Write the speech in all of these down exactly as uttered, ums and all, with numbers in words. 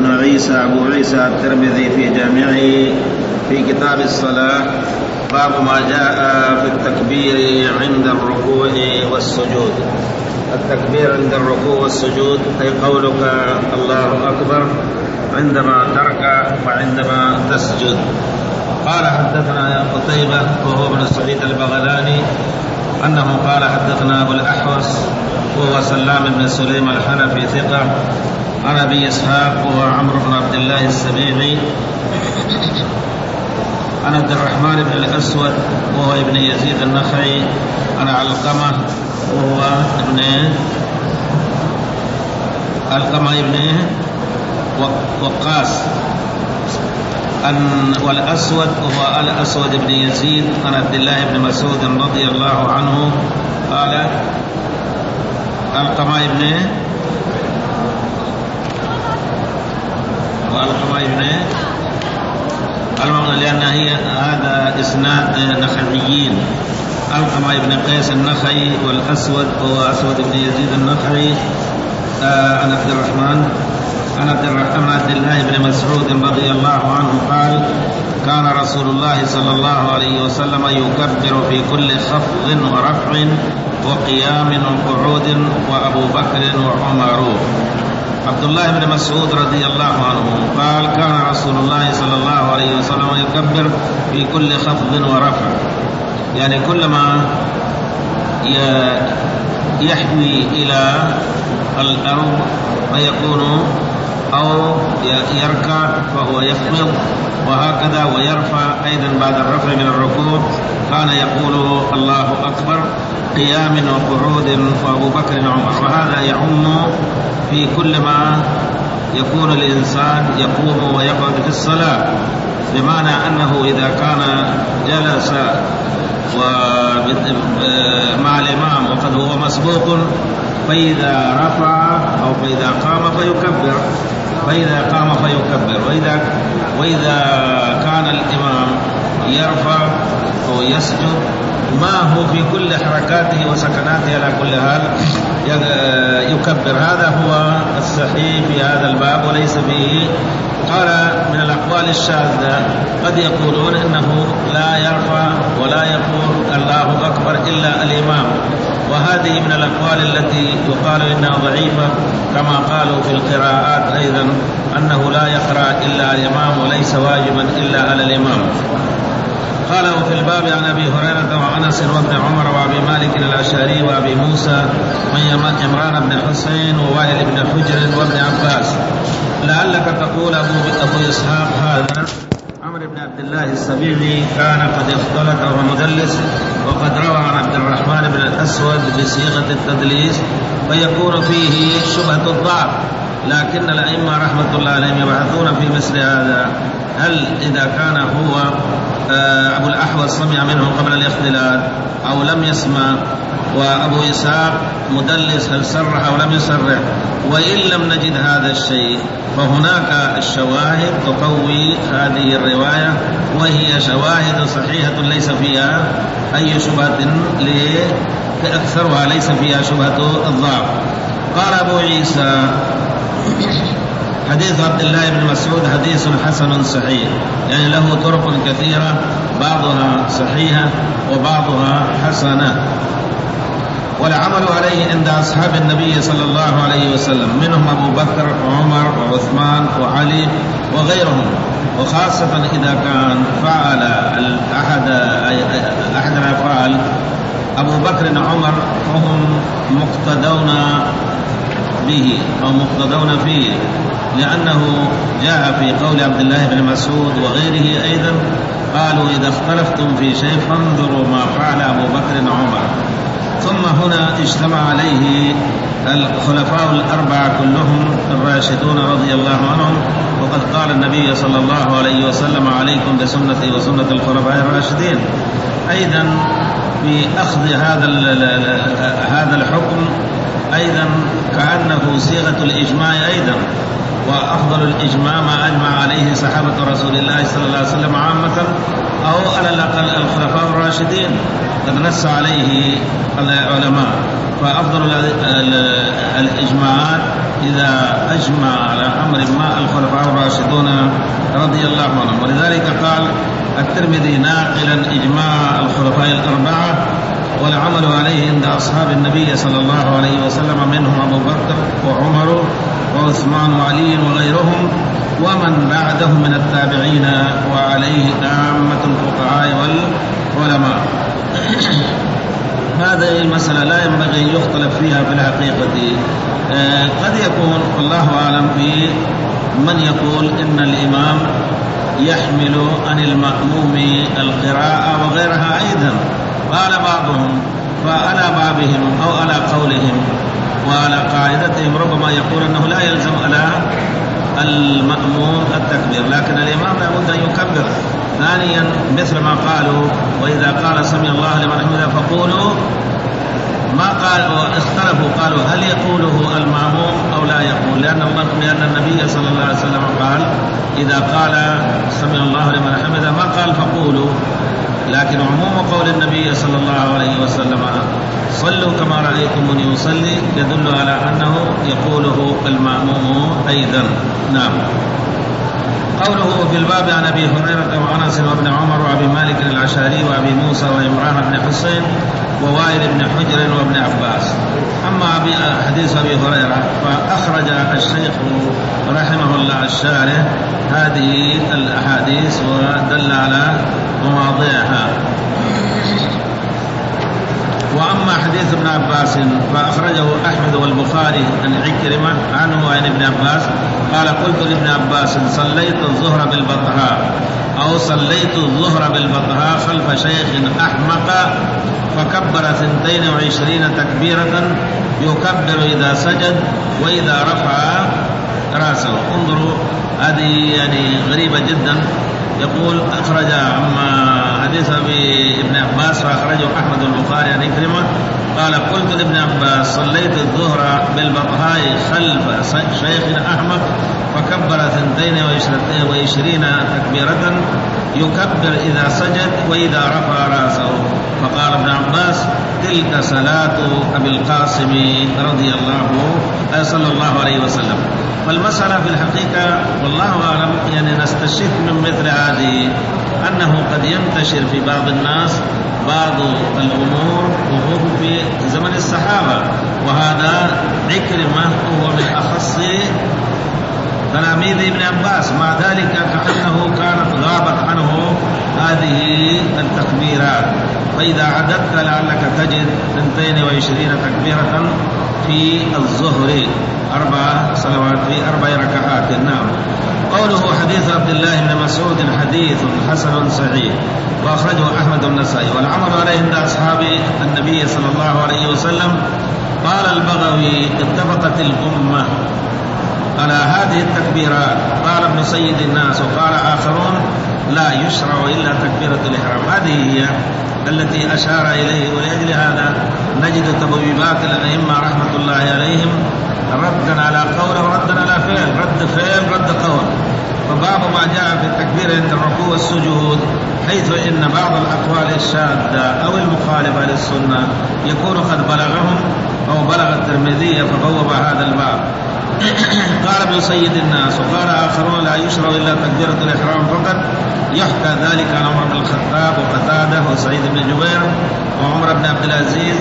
حدثنا عيسى أبو عيسى الترمذي في جامعه في كتاب الصلاة باب ما جاء في التكبير عند الركوع والسجود. التكبير عند الركوع والسجود أي قولك الله أكبر عندما تركع وعندما تسجد. قال حدثنا قتيبة وهو بن سعيد البغلاني أنه قال حدثنا أبو الأحوص وهو سلام بن سليم الحنفي ثقة عن أبي إسحاق وهو عمرو بن عبد الله السبيعي عن عبد الرحمن بن الأسود وهو ابن يزيد النخعي عن علقمة وهو ابن علقمة ابن وقاص والأسود وهو الأسود بن يزيد عن عبد الله بن مسعود رضي الله عنه قال علقمة ابن وعلقمة ابن لأن هي هذا إسناد نخعيين. علقمة ابن قيس النخعي والأسود هو أسود بن يزيد النخعي آه عن عبد الرحمن عن عبد الرحمن عبد الله بن مسعود رضي الله عنه قال كان رسول الله صلى الله عليه وسلم يكبر في كل خفض ورفع وقيام وقعود وأبو بكر وعمر. عبد الله بن مسعود رضي الله عنه قال كان رسول الله صلى الله عليه وسلم يكبر في كل خفض ورفع، يعني كلما يحوي إلى الأرض فيكون أو يركع فهو يخفض وهكذا ويرفع أيضا بعد الرفع من الركوع كان يقول الله أكبر قيام وقعود وأبو بكر وعمر. وهذا يعم في كل ما يكون الإنسان يقوم ويقعد في الصلاة، بمعنى أنه إذا كان جلس مع الإمام وقد هو مسبوق فإذا رفع أو فإذا قام فيكبر فإذا قام فيكبر وإذا, وإذا كان الإمام يرفع أو يسجد ما هو في كل حركاته وسكناته على كل حال يكبر. هذا هو الصحيح في هذا الباب وليس فيه. قال من الأقوال الشاذة قد يقولون إنه لا يرفع ولا يقول الله أكبر إلا الإمام، وهذه من الأقوال التي يقال إنها ضعيفة، كما قالوا في القراءات أيضا أنه لا يقرأ إلا الإمام وليس واجبا إلا على الإمام. قال وفي الباب عن أبي هريرة وأنس وابن عمر وأبي مالك الأشعري وأبي موسى وعمران بن حسين ووائل بن حجر وابن عباس. لعلك تقول أبو, أبو إسحاق هذا عمرو بن عبد الله السبيعي كان قد اختلط وهو مدلس وقد روى عن عبد الرحمن بن الأسود بصيغة التدليس فيكون فيه شبهة الضعف، لكن الأئمة رحمة الله عليهم يبحثون في مثل هذا هل إذا كان هو أبو الأحوص سمع منه قبل الاختلاط أو لم يسمع، وأبو إسحاق مدلس هل صرح أو لم يصرح. وإن لم نجد هذا الشيء فهناك الشواهد تقوي هذه الرواية، وهي شواهد صحيحة ليس فيها أي شبهة، أكثرها ليس فيها شبهة الضعف. قال أبو عيسى حديث عبد الله بن مسعود حديث حسن صحيح، يعني له طرق كثيرة بعضها صحيحة وبعضها حسنة، والعمل عليه عند أصحاب النبي صلى الله عليه وسلم منهم أبو بكر وعمر وعثمان وعلي وغيرهم، وخاصة إذا كان فعل أحد أحد الأفعال أبو بكر وعمر فهم مقتدون به أو مقتدون فيه، لأنه جاء في قول عبد الله بن مسعود وغيره أيضا قالوا إذا اختلفتم في شيء فانظروا ما فعل أبو بكر وعمر. ثم هنا اجتمع عليه الخلفاء الأربعة كلهم الراشدون رضي الله عنهم، وقد قال النبي صلى الله عليه وسلم عليكم بسنتي وسنة الخلفاء الراشدين. أيضا في أخذ هذا هذا الحكم أيضا كأنه صيغة الإجماع أيضا، وأفضل الإجماع ما أجمع عليه صحابة رسول الله صلى الله عليه وسلم عامة أو على الأقل الخلفاء الراشدين قد نص عليه العلماء. فأفضل الإجماعات إذا أجمع على أمر ما الخلفاء ولذلك قال الترمذي ناقلا إجماع الخلفاء الأربعة والعمل عليه عند أصحاب النبي صلى الله عليه وسلم منهم أبو بكر وعمر وعثمان وعلي وغيرهم ومن بعدهم من التابعين وعليه عامة الفقهاء والعلماء. هذه المسألة لا ينبغي أن يختلف فيها في الحقيقة. قد يكون والله أعلم في من يقول إن الإمام يحمل عن المأموم القراءة وغيرها أيضا، قال بعضهم فعلى بابهم أو على قولهم وعلى قاعدتهم ربما يقول أنه لا يلزم على المأموم التكبير، لكن الإمام لابد أن يكبر. ثانيا مثل ما قالوا وإذا قال سمع الله لمن حمده فقولوا، ما قالوا اختلفوا قالوا هل يقوله المأموم أو لا يقول، لأن لأن النبي صلى الله عليه وسلم قال إذا قال سمع الله لمن حمده ما قال فقولوا، لكن عموم قول النبي صلى الله عليه وسلم صلوا كما رأيتموني يصلي يدل على أنه يقوله المأموم أيضا. نعم. قوله في الباب عن أبي هريرة وأنس وابن عمر وأبي مالك الأشعري وأبي موسى وعمران بن حسين ووائل بن حجر وابن عباس. أما حديث أبي هريرة فأخرج الشيخ رحمه الله الشارح هذه الأحاديث ودل على مواضعها. وأما حديث ابن عباس فأخرجه أحمد والبخاري عن عكرمة عنه وعن ابن عباس قال قلت لابن عباس صليت الظهر بالبطحاء أو صليت الظهر بالبطحاء خلف شيخ أحمق فكبر ثنتين وعشرين تكبيرة يكبر إذا سجد وإذا رفع رأسه. انظروا هذه يعني غريبة جدا. يقول أخرج أما حديث ابن عباس فأخرجه أحمد البخاري عن عكرمة قال قلت لابن عباس صليت الظهر بالبطحاء خلف شيخ أحمق فكبر ثنتين وعشرين تكبيرة يكبر إذا سجد وإذا رفع رأسه. فقال ابن عباس تلك صلاة أبي القاسم رضي الله صلى الله عليه وسلم. فالمسألة في الحقيقة والله أعلم يعني نستشف من مثل هذه أنه قد ينتشر في بعض الناس بعض الأمور وهو في زمن الصحابة، وهذا عكرمة هو من أخص تلاميذ ابن عباس، مع ذلك كأنه كانت غابت عنه هذه التكبيرات. فإذا عددت لعلك تجد اثنتين وعشرين تكبيرة في الظهر أربع صلوات في أربع ركعات. نعم. قوله حديث عبد الله بن مسعود حديث حسن صحيح وأخرجه أحمد النسائي والعمل عليه عند أصحاب النبي صلى الله عليه وسلم. قال البغوي اتفقت الأمة على هذه التكبيرات. قال ابن سيد الناس وقال آخرون لا يشرع إلا تكبيرة الإحرام. هذه هي التي أشار إليه، ولأجل هذا نجد تبويبات الأئمة رحمة الله عليهم ردا على قول وردا على فعل، رد فعل رد قول. فباب ما جاء في التكبير عند الركوع والسجود، حيث إن بعض الأقوال الشاذة أو المخالفة للسنة يكون قد بلغهم أو بلغ الترمذي فبوب هذا الباب. قال ابن سيد الناس وقال آخرون لا يشرع إلا تكبيرة الإحرام فقط. يحكى ذلك عن عمر بن الخطاب وقتادة وسعيد بن جبير وعمر بن عبد العزيز.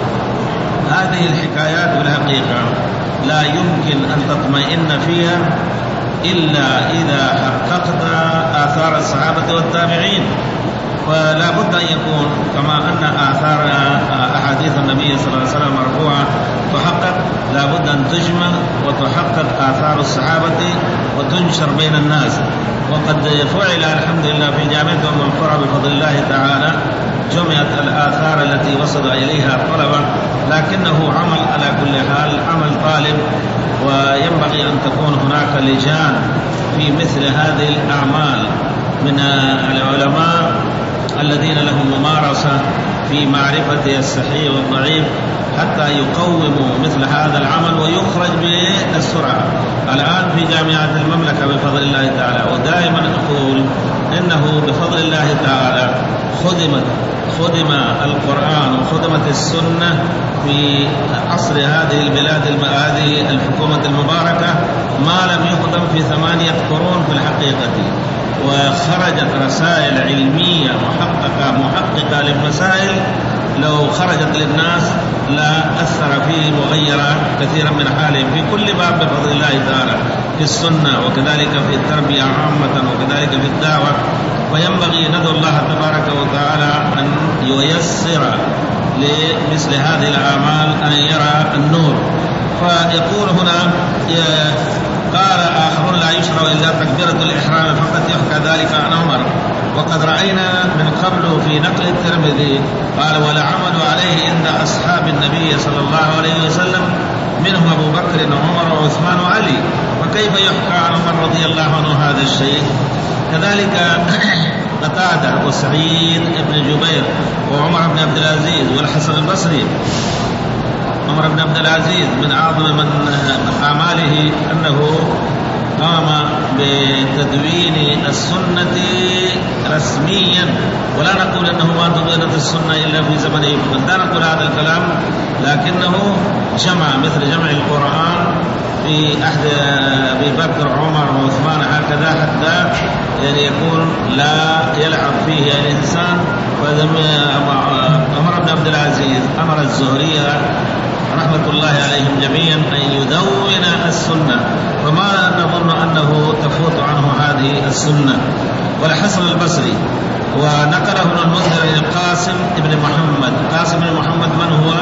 هذه الحكايات بالحقيقة لا يمكن أن تطمئن فيها إلا إذا حققت آثار الصحابة والتابعين. فلا بد أن يكون كما أن آثار أحاديث النبي صلى الله عليه وسلم مرفوعة تحقق، لا بد أن تجمع وتحقق آثار الصحابة وتنشر بين الناس. وقد فعل الحمد لله في جامعة أم القرى بفضل الله تعالى، جمعت الآثار التي وصل إليها الطلبة، لكنه عمل على كل حال عمل طالب، وينبغي أن تكون هناك لجان في مثل هذه الأعمال من العلماء الذين لهم ممارسة في معرفة الصحيح والضعيف حتى يقوموا مثل هذا العمل ويخرج بالسرعة. الآن في جامعات المملكة بفضل الله تعالى، ودائما أقول إنه بفضل الله تعالى خدمت خدم القرآن وخدمت السنة في عصر هذه البلاد هذه الحكومة المباركة ما لم يخدم في ثمانية قرون في الحقيقة. وخرجت رسائل علمية محققة محققة للمسائل لو خرجت للناس لا أثر فيه وغير كثيرا من حالهم في كل باب بفضل الله تعالى، في السنة وكذلك في التربية عامة وكذلك في الدعوة. وينبغي ندعو الله تبارك وتعالى أن ييسر لمثل هذه الأعمال أن يرى النور. فيقول هنا قال آخرون لا يشرع إلا تكبيرة الإحرام فقط، يحكى ذلك عن عمر. وقد رأينا من قبل في نقل الترمذي قال ولا عمل عليه عند أصحاب النبي صلى الله عليه وسلم منهم أبو بكر وعمر وعثمان وعلي، فكيف يحكى عن عمر رضي الله عنه هذا الشيء؟ كذلك قتادة وسعيد بن جبير وعمر بن عبد العزيز والحسن البصري. عمر بن عبد العزيز من أعظم من أعماله أنه قام بتدوين السنة رسميا، ولا نقول أنه ما تدونت السنة إلا في زمنه، لا نقول هذا الكلام، لكنه جمع مثل جمع القرآن في أحد أبي بكر عمر وعثمان هكذا حتى يعني يكون لا يلعب فيه الإنسان. عمر بن عبد العزيز أمر الزهري رحمة الله عليهم جميعا أن يدون السنة، وما نظن أنه تفوت عنه هذه السنة. والحسن البصري ونقله ابن المنذر إلى القاسم بن محمد. قاسم بن محمد من هو؟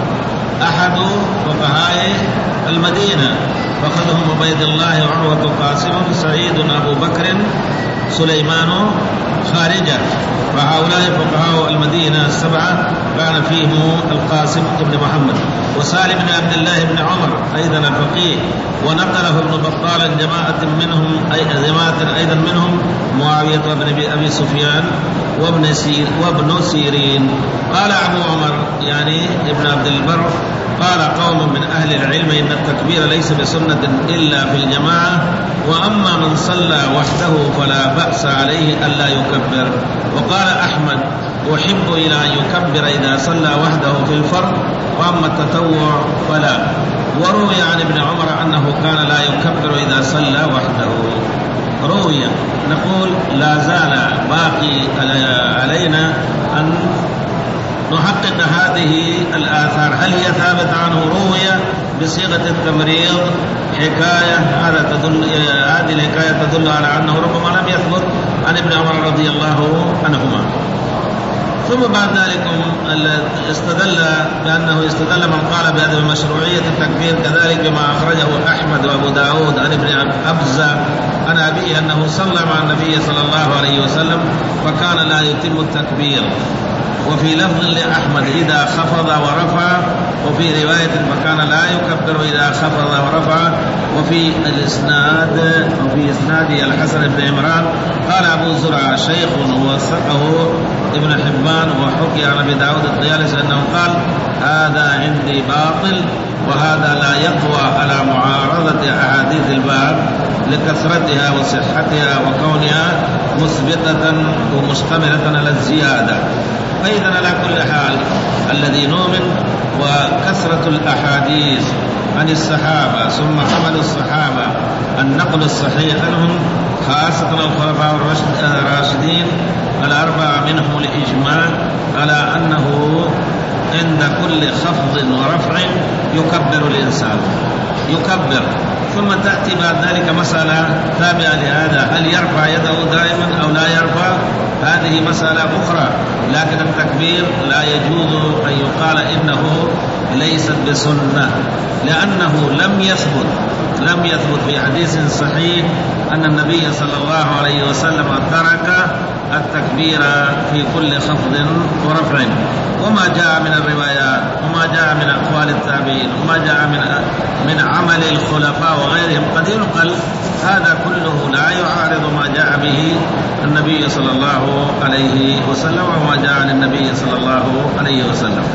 أحد فقهاء المدينة، فأخذهم عبيد الله وعروة قاسم سعيد أبو بكر سليمان خارجة، فهؤلاء فقهاء المدينة السبعة كان فيهم القاسم بن محمد. وسالم بن عبد الله بن عمر أيضا الفقيه، ونقله ابن بطال جماعة منهم أي جماعة أيضا منهم معاوية بن أبي سفيان وابن سير وابن سيرين. قال أبو عمر يعني ابن عبد البر قال قوم من أهل العلم إن التكبير ليس بسنة إلا في الجماعة، وأما من صلى وحده فلا بأس عليه ألا يكبر. وقال أحمد أحب إلى أن يكبر إذا صلى وحده في الفرض، وأما التطوع فلا. وروي عن ابن عمر أنه كان لا يكبر إذا صلى وحده. روي نقول لا زال باقي علينا أن نحقق هذه الآثار، هل هي ثابت عنه روية بصيغة التمريض حكاية؟ هذا تدل هذه الحكاية تدل على أنه ربما لم يثبت عن ابن عمر رضي الله عنهما. ثم بعد ذلك استدل بأنه استدل من قال بعدم مشروعية التكبير كذلك بما أخرجه أحمد وأبو داود عن ابن أبزة عن أبيه أنه صلى مع النبي صلى الله عليه وسلم فكان لا يتم التكبير. وفي لفظ لأحمد إذا خفض ورفع، وفي رواية فكان لا يكبر إذا خفض ورفع. وفي الإسناد وفي إسناد الحسن بن عمران قال أبو زرعة شيخ وثقه ابن حبان وحكي عن أبي داود الطيالسي أنه قال هذا عندي باطل، وهذا لا يقوى على معارضة أحاديث الباب لكثرتها وصحتها وكونها مثبتة ومشتملة على الزيادة. فإذا على كل حال الذي نؤمن وكثرة الأحاديث عن الصحابة ثم عمل الصحابة النقل الصحيح عنهم خاصة الخلفاء الراشدين الأربعة منهم الإجماع على أنه عند كل خفض ورفع يكبر الإنسان يكبر. ثم تأتي بعد ذلك مسألة تابعة لهذا، هل يرفع يده دائما أو لا يرفع؟ هذه مسألة أخرى، لكن التكبير لا يجوز أن يقال إنه ليست بسنة، لأنه لم يثبت لم يثبت في حديث صحيح أن النبي صلى الله عليه وسلم ترك التكبير في كل خفض ورفع. وما جاء من الروايات وما جاء من أقوال التابعين وما جاء من من عمل الخلفاء وغيرهم قد ينقل، هذا كله لا يعارض ما جاء به النبي صلى الله عليه وسلم وما جاء عن النبي صلى الله عليه وسلم.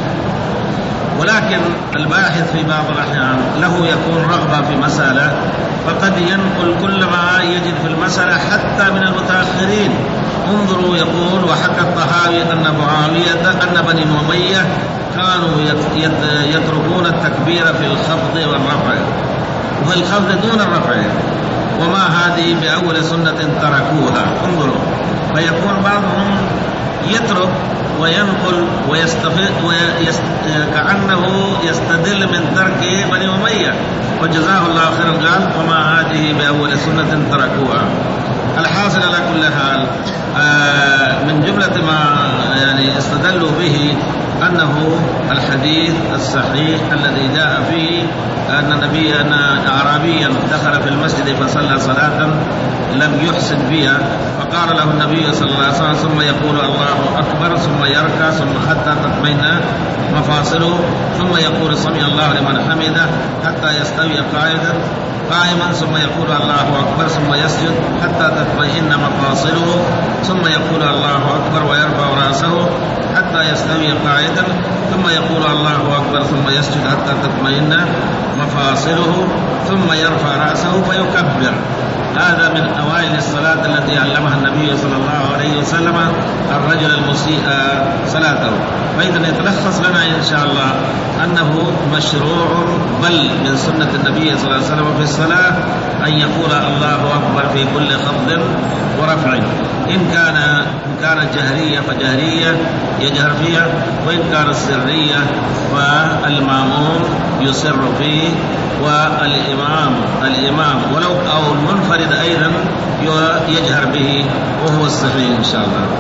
ولكن الباحث في بعض الأحيان له يكون رغبة في مسألة فقد ينقل كل ما يجد في المسألة حتى من المتأخرين. انظروا يقول وحكى الطحاوي أن معاوية أن بني أمية كانوا يتركون التكبير في الخفض والرفع، وفي الخفض دون الرفع، وما هذه بأول سنة تركوها. انظروا، فيكون بعضهم يترك وينقل ويستفيد ويست... كأنه يستدل من ترك بني أمية، وجزاه الله خيرا قال وما هذه بأول سنة تركوها. الحاصل على كل حال آه من جملة ما يعني استدلوا به أنه الحديث الصحيح الذي جاء فيه أن النبي أن أعرابيا دخل في المسجد فصلى صلاة لم يحسن بها، فقال له النبي صلى الله عليه وسلم ثم يقول الله أكبر ثم يركع ثم حتى تطمئن مفاصله ثم يقول سمع الله لمن حمده حتى يستوي قائدا قائما ثم يقول الله أكبر ثم يسجد حتى تطمئن مفاصله ثم يقول الله أكبر ويرفع رأسه حتى يستوي قاعدا ثم يقول الله أكبر ثم يسجد حتى تطمئن مفاصله ثم يرفع رأسه فيكبر. هذا من أوائل الصلاة التي علمها النبي صلى الله عليه وسلم الرجل المسيء صلاته. فإذا يتلخص لنا إن شاء الله أنه مشروع بل من سنة النبي صلى الله عليه وسلم في الصلاة أن يقول الله أكبر في كل خفض ورفع، إن كان إن كانت جهرية فجهرية يجهر فيها، وإن كانت سرية فالماموم يسر فيه، والإمام الإمام ولو أو المنفرد أيضا يجهر به، وهو الصحيح إن شاء الله.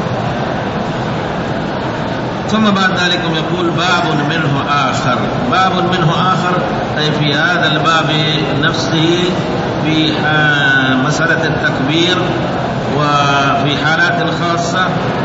ثم بعد ذلك يقول باب منه آخر. باب منه آخر أي في هذا الباب نفسه في مسألة التكبير وفي حالات خاصة،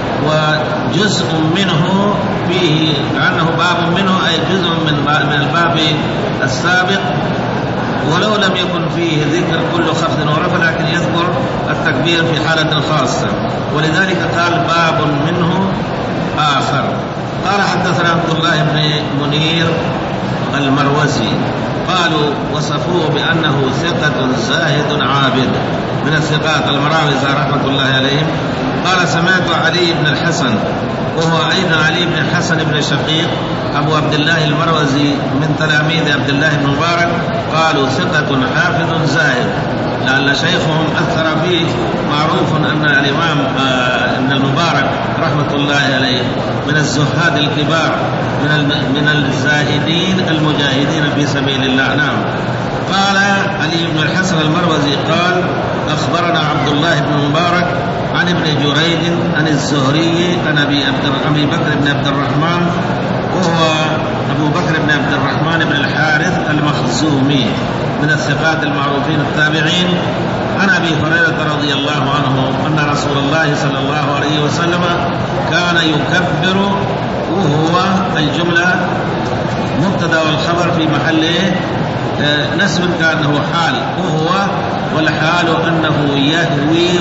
وجزء منه فيه كأنه باب منه أي جزء من من الباب السابق، ولو لم يكن فيه ذكر كل خفض ورفع لكن يذكر التكبير في حالة خاصة، ولذلك قال باب منه آخر. قال حدثنا عبد الله بن منير المروزي قالوا وصفوه بأنه ثقة زاهد عابد من الثقات المراوزة رحمة الله عليهم. قال سمعت علي بن الحسن وهو أيضا علي بن الحسن بن شقيق أبو عبد الله المروزي من تلاميذ عبد الله بن مبارك، قالوا ثقة حافظ زاهد، لأن شيخهم أثر فيه. معروف أن الإمام ابن المبارك رحمة الله عليه من الزهاد الكبار من الزاهدين المجاهدين في سبيل الله. نعم. قال علي بن الحسن المروزي قال أخبرنا عبد الله بن مبارك عن ابن جريج عن الزهري عن أبي بكر بن عبد الرحمن وهو أبو بكر بن عبد الرحمن بن الحارث المخزومي من الثقات المعروفين التابعين عن أبي هريرة رضي الله عنه أن رسول الله صلى الله عليه وسلم كان يكبر، وهو الجملة مبتدأ والخبر في محل نسب كأنه حال، وهو والحال أنه يهوي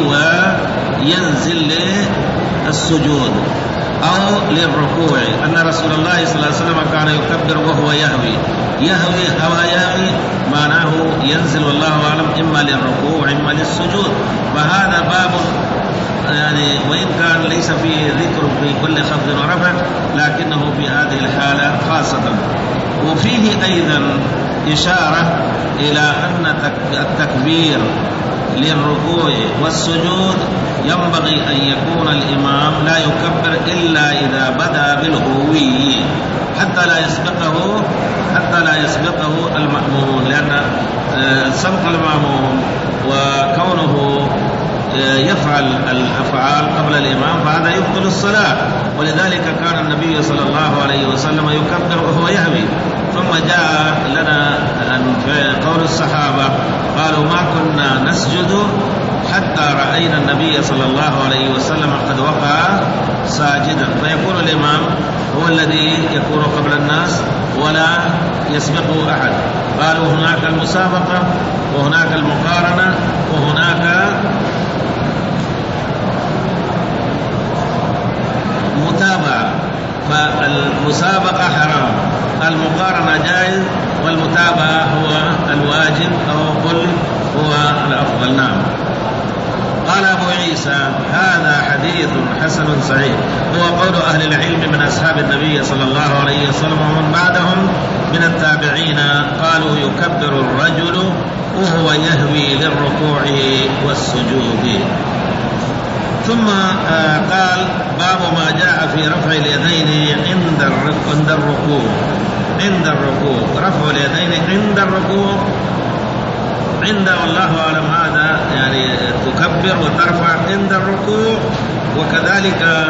وينزل للسجود أو للركوع، أن رسول الله صلى الله عليه وسلم كان يكبر وهو يهوي. يهوي هو يهوي معناه ينزل والله أعلم إما للركوع إما للسجود. فهذا باب يعني وإن كان ليس فيه ذكر في كل خفض ورفع لكنه في هذه الحالة خاصة. وفيه أيضا إشارة إلى أن التكبير للركوع والسجود ينبغي أن يكون الإمام لا يكبر إلا إذا بدأ بالهوي حتى لا يسبقه حتى لا يسبقه المأمومون، لأن سبق المأموم وكونه يفعل الأفعال قبل الإمام فهذا يبطل الصلاة. ولذلك كان النبي صلى الله عليه وسلم يكبر وهو يهوي. ثم جاء لنا قول الصحابة قالوا ما كنا نسجد حتى رأينا النبي صلى الله عليه وسلم قد وقع ساجدا. فيكون الإمام هو الذي يكون قبل الناس ولا يسبقه أحد. قالوا هناك المسابقة وهناك المقارنة وهناك متابعة، فالمسابقة حرام، المقارنة جائز، والمتابعة هو الواجب أو قل هو الأفضل. نعم. قال أبو عيسى هذا حديث حسن صحيح. هو قول أهل العلم من أصحاب النبي صلى الله عليه وسلم ومن بعدهم من التابعين، قالوا يكبر الرجل وهو يهوي للركوع والسجود. ثم قال باب ما جاء في رفع اليدين عند الركوع. عند الركوع رفع اليدين عند الركوع، عند والله أعلم هذا يعني تكبر وترفع عند الركوع، وكذلك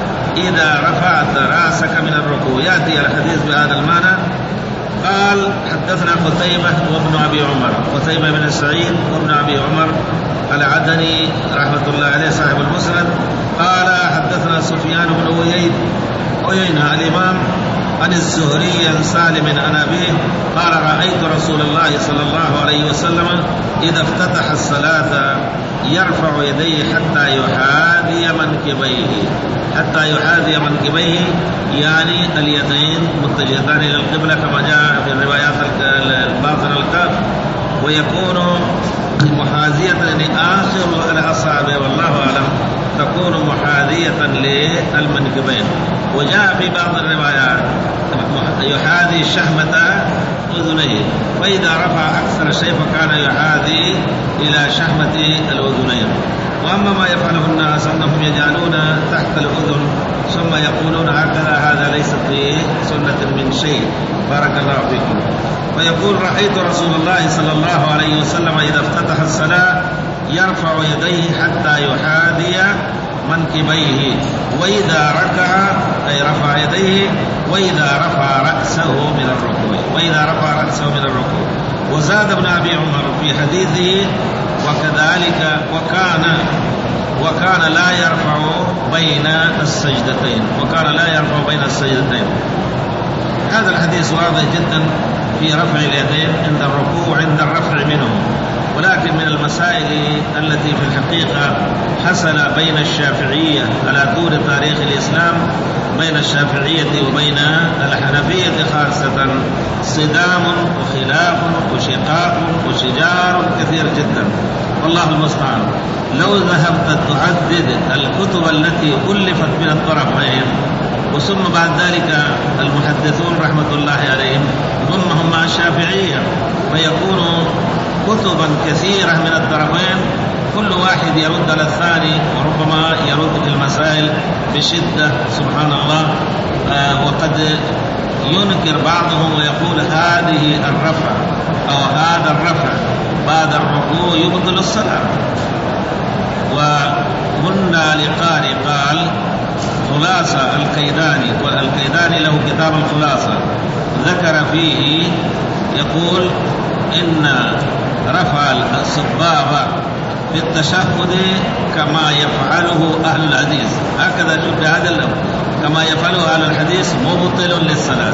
إذا رفعت رأسك من الركوع. يأتي الحديث بهذا المعنى. قال حدثنا قتيبة وابن أبي عمر، قتيبة بن سعيد وابن أبي عمر العدني رحمة الله عليه صاحب المسند. قال حدثنا سفيان بن عيينة الإمام عن الزهري عن سالم عن أبيه قال رأيت رسول الله صلى الله عليه وسلم إذا افتتح الصلاة يرفع يديه حتى يحاذي منكبيه، حتى يحاذي منكبيه يعني اليدين متجهتان إلى القبلة كما جاء في الروايات الباطنة الكاف، ويكون محاذية لآخر الأصابع والله أعلم تكون محاذية للمنكبين. وجاء في بعض الروايات يحاذي شحمة أذنيه، فإذا رفع أكثر شيء فكان يحاذي إلى شحمة الأذنين. وأما ما يفعله الناس أنهم يجعلون تحت الأذن ثم يقولون هكذا، هذا ليس في سنة من شيء. بارك الله فيكم. ويقول رأيت رسول الله صلى الله عليه وسلم إذا افتتح الصلاة يرفع يديه حتى يحاذي منكبيه، وإذا ركع أي رفع يديه، وإذا رفع رأسه من الركوع، وإذا رفع رأسه من الركوع. وزاد ابن أبي عمر في حديثه وكذلك وكان وكان لا يرفع بين السجدتين، وكان لا يرفع بين السجدتين. هذا الحديث واضح جدا في رفع اليدين عند الركوع وعند الرفع منه. ولكن من المسائل التي في الحقيقة حصل بين الشافعية على طول تاريخ الإسلام، بين الشافعية وبين الحنفية خاصة، صدام وخلاف وشقاق وشجار كثير جدا، والله المستعان. لو ذهبت تعدد الكتب التي ألفت من الطرفين وثم بعد ذلك المحدثون رحمة الله عليهم ضمهم مع الشافعية، فيكون كتبا كثيرة من الطرفين، كل واحد يرد على الثاني وربما يرد في المسائل بشدة سبحان الله. آه وقد ينكر بعضهم ويقول هذه الرفع أو هذا الرفع بعد الركوع يبطل الصلاة. وهنا لقاري قال خلاصة الكيداني، والكيداني له كتاب الخلاصة ذكر فيه يقول إن رفع السبابة في التشهد كما يفعله أهل الحديث، هكذا شوف بهذا اللفظ كما يفعله أهل الحديث مبطل للصلاة.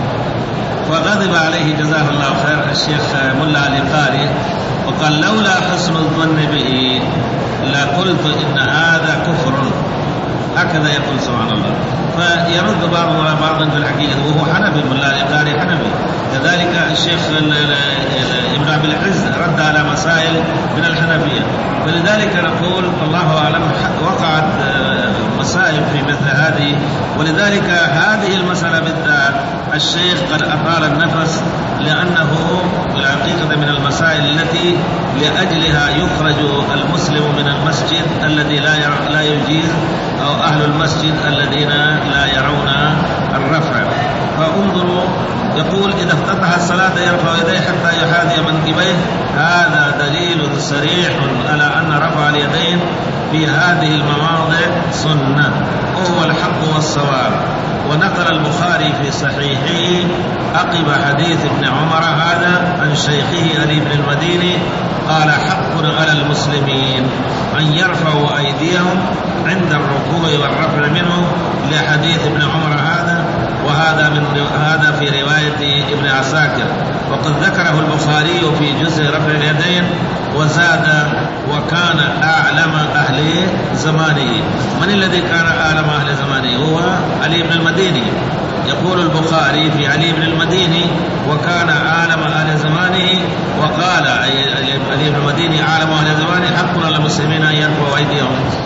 فغضب عليه جزاه الله خير الشيخ ملا علي قاري وقال لولا حسن الظن به لقلت إن هذا كفر، هكذا يقول سبحان الله. فيرد بعضهم على بعض في الحقيقة، وهو حنفي ملا علي قاري حنفي. كذلك الشيخ ابن عبد العز رد على مسائل من الحنفية. فلذلك نقول الله أعلم وقعت مسائل في مثل هذه، ولذلك هذه المسألة بالذات الشيخ قد أطال النفس، لأنه الحقيقة من المسائل التي لأجلها يخرج المسلم من المسجد الذي لا لا يجيز، أو أهل المسجد الذين لا يرون الرفع. فانظروا يقول إذا افتتح الصلاة يرفع يديه حتى يحاذي منكبيه، هذا دليل صريح على أن رفع اليدين في هذه المواضع سنة وهو الحق والصواب. ونقل البخاري في صحيحه عقب حديث ابن عمر هذا عن شيخه علي بن المديني قال حق على المسلمين أن يرفعوا أيديهم عند الركوع والرفع منه، لحديث ابن عمر هذا، وهذا من هذا في رواية ابن عساكر. وقد ذكره البخاري في جزء رفع اليدين وزاد وكان أعلم أهل زمانه. من الذي كان أعلم أهل زمانه؟ هو علي بن المديني. يقول البخاري في علي بن المديني وكان أعلم أهل زمانه، وقال علي بن المديني أعلم أهل زمانه حق على المسلمين أن يرفعوا أيديهم.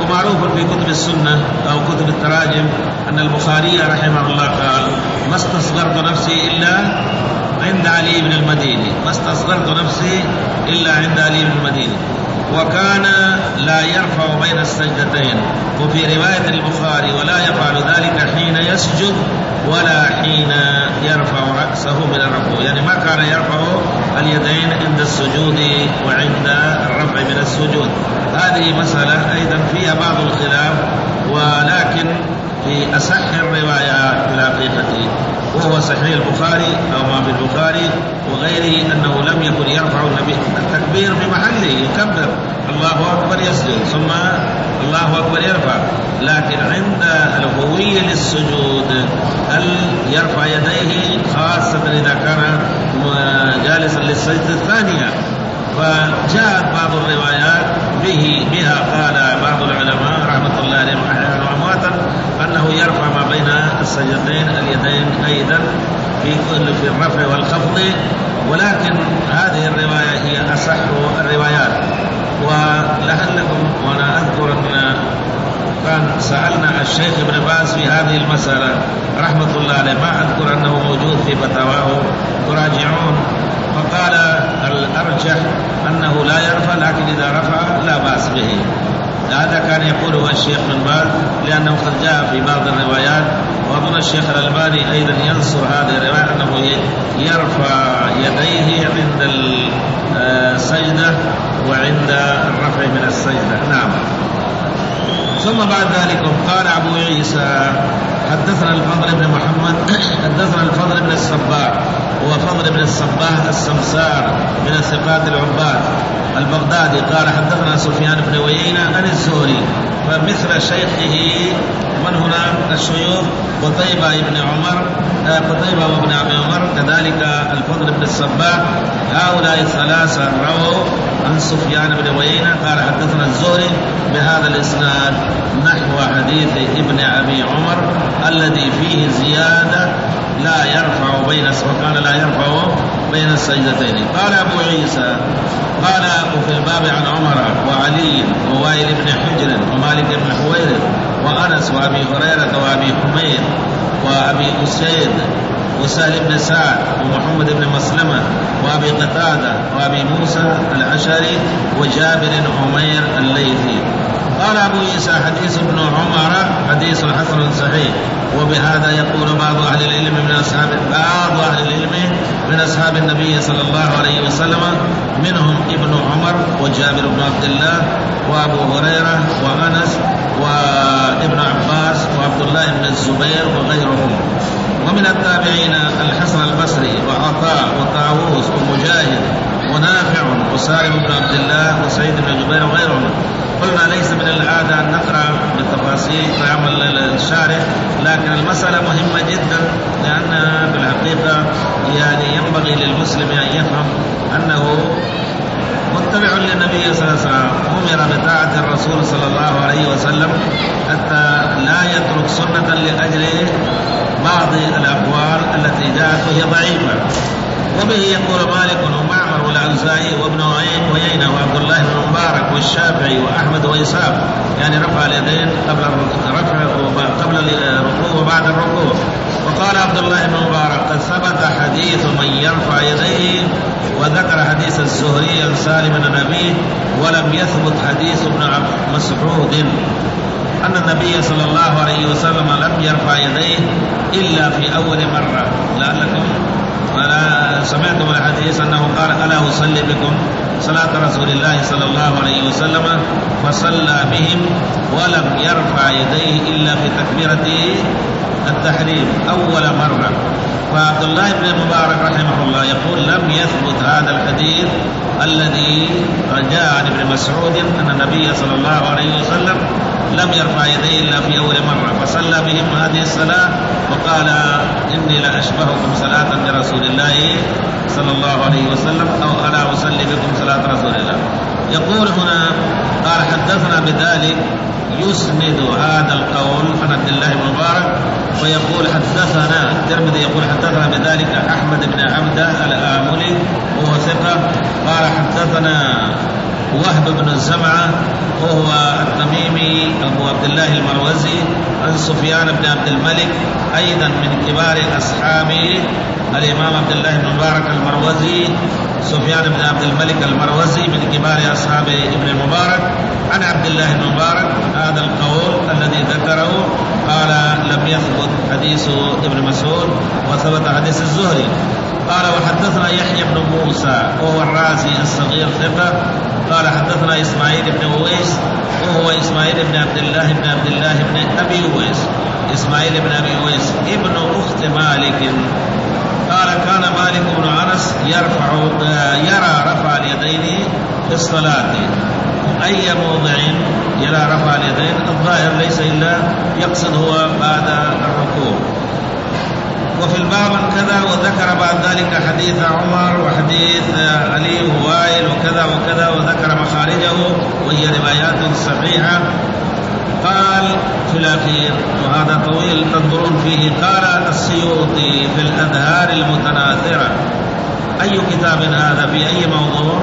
ومعروف في كتب السنة أو كتب التراجم أن البخاري رحمه الله قال: ما استصغرت نفسي إلا عند علي بن المديني، ما استصغرت نفسي إلا عند علي بن المديني، وكان لا يرفع بين السجدتين. وفي رواية البخاري: ولا يفعل ذلك حين يسجد ولا حين يرفع رأسه من الركوع، يعني ما كان يرفع اليدين عند السجود وعند الرفع من السجود. هذه مسألة أيضا فيها بعض الخلاف، ولكن في أصح الروايات في الحقيقة وهو صحيح البخاري أو ما في البخاري وغيره أنه لم يكن يرفع النبي التكبير في محله، يكبر الله أكبر يسجد ثم الله أكبر يرفع، لكن عند الهوية للسجود هل يرفع يديه خاصة إذا كان جالسا للسجدة الثانية. فجاءت بعض الروايات به بها قال بعض العلماء رحمة الله عليهم أحيانا وأمواتا أنه يرفع ما بين السجدتين اليدين أيضا في كل في الرفع والخفض، ولكن هذه الرواية هي أصح الروايات. ولعلكم وأنا أذكر أن كان سألنا الشيخ ابن باز في هذه المسألة رحمة الله عليه، ما أذكر أنه موجود في فتاواه، تراجعون، فقال الأرجح أنه لا يرفع، لكن إذا رفع لا بأس به. هذا كان يقوله الشيخ ابن باز لأنه قد جاء في بعض الروايات، وأظن الشيخ الألباني أيضا ينصر هذه الرواية أنه يرفع يديه عند السجدة وعند الرفع من السجدة. نعم. ثم بعد ذلك قال أبو عيسى: حدثنا الفضل بن محمد حدثنا الفضل بن الصباح، هو فضل بن الصباح السمسار من الثقات العباد البغدادي، قال حدثنا سفيان بن عيينة عن الزهري. فمثل شيخه من هنا الشيوخ قتيبة بن عمر قتيبة وابن أبي عمر كذلك الفضل بن الصباح، هؤلاء الثلاثة رووا عن سفيان بن عيينة قال حدثنا الزهري بهذا الإسناد نحو حديث ابن أبي عمر الذي فيه زيادة لا يرفع بين وكان لا يرفع بين السجدتين. قال أبو عيسى: قال في الباب عن عمر وعلي ووائل بن حجر ومالك بن حويرث وأنس وأبي هريرة وأبي حميد وأبي أسيد وسهل بن سعد ومحمد بن مسلمة وأبي قتادة وأبي موسى الأشعري وجابر عمير الليثي. قال أبو عيسى: حديث ابن عمر حديث حسن صحيح. وبهذا يقول بعض أهل العلم من أصحاب بعض أهل العلم من أصحاب النبي صلى الله عليه وسلم، منهم ابن عمر وجابر بن عبد الله وأبو هريرة وأنس وابن عباس وعبد الله بن الزبير وغيرهم. ومن التابعين الحسن البصري وعطاء وطاووس ومجاهد ونافع وسالم بن عبد الله وسعيد بن جبير وغيرهم. قلنا ليس من العادة أن نقرأ بالتفاصيل في عمل الشارح، لكن المسألة مهمة جدا، لأنها بالحقيقة يعني ينبغي للمسلم أن يفهم أنه متبع للنبي صلى الله عليه وسلم، أمر بطاعة الرسول صلى الله عليه وسلم حتى لا يترك سنة لأجل بعض الأقوال التي جاءت وهي ضعيفة. وبه يقول مالك ومعمر والأوزاعي وابن عيينة وعبد الله بن مبارك والشافعي وأحمد وإسحاق، يعني رفع اليدين قبل الرفع قبل الركوع وبعد الركوع. وقال عبد الله بن مبارك: قد ثبت حديث من يرفع يديه، وذكر حديث الزهري عن سالم بن أبيه، ولم يثبت حديث ابن مسعود أن النبي صلى الله عليه وسلم لم يرفع يديه إلا في أول مرة. لعلكم ألا سمعتم الحديث أنه قال: ألا أصلي بكم صلاة رسول الله صلى الله عليه وسلم، فصلى بهم ولم يرفع يديه إلا في تكبيرة التحريم أول مرة. وعبد الله بن المبارك رحمه الله يقول: لم يثبت هذا الحديث الذي جاء عن ابن مسعود أن النبي صلى الله عليه وسلم لم يرفع يديه إلا في أول مرة، فصلى بهم هذه الصلاة وقال: إني لأشبهكم صلاة برسول الله صلى الله عليه وسلم، أو ألا أصلي بكم صلاة رسول الله. يقول هنا قال: حدثنا بذلك، يسند هذا القول عن عبد الله بن مبارك، ويقول حدثنا الترمذي يقول حدثنا بذلك أحمد بن عبده الآملي وهو ثقة، قال حدثنا وهب بن الزمعة وهو التميمي أبو عبد الله المروزي، عن سفيان بن عبد الملك أيضا من كبار أصحاب الإمام عبد الله بن مبارك المروزي. سفيان بن عبد الملك المروزي من كبار أصحاب ابن المبارك، عن عبد الله بن مبارك هذا القول الذي ذكره، قال لم يثبت حديث ابن مسعود وثبت حديث الزهري. قال وحدثنا يحيى بن موسى وهو الرازي الصغير ثقة، قال حدثنا إسماعيل بن أويس وهو إسماعيل بن عبد الله بن عبد الله بن أبي أويس، إسماعيل بن أبي أويس ابن أخت مالك. قال كان مالك بن أنس يرفع يرى رفع اليدين في الصلاة، أي موضع يرى رفع اليدين؟ الظاهر ليس إلا يقصد هو بعد الركوع. وفي الباب كذا، وذكر بعد ذلك حديث عمر وحديث علي ووائل وكذا وكذا، وذكر مخارجه وهي روايات صحيحة. قال في الأخير وهذا طويل تنظرون فيه، قال السيوطي في الأذهار المتناثرة. أي كتاب هذا؟ في أي موضوع؟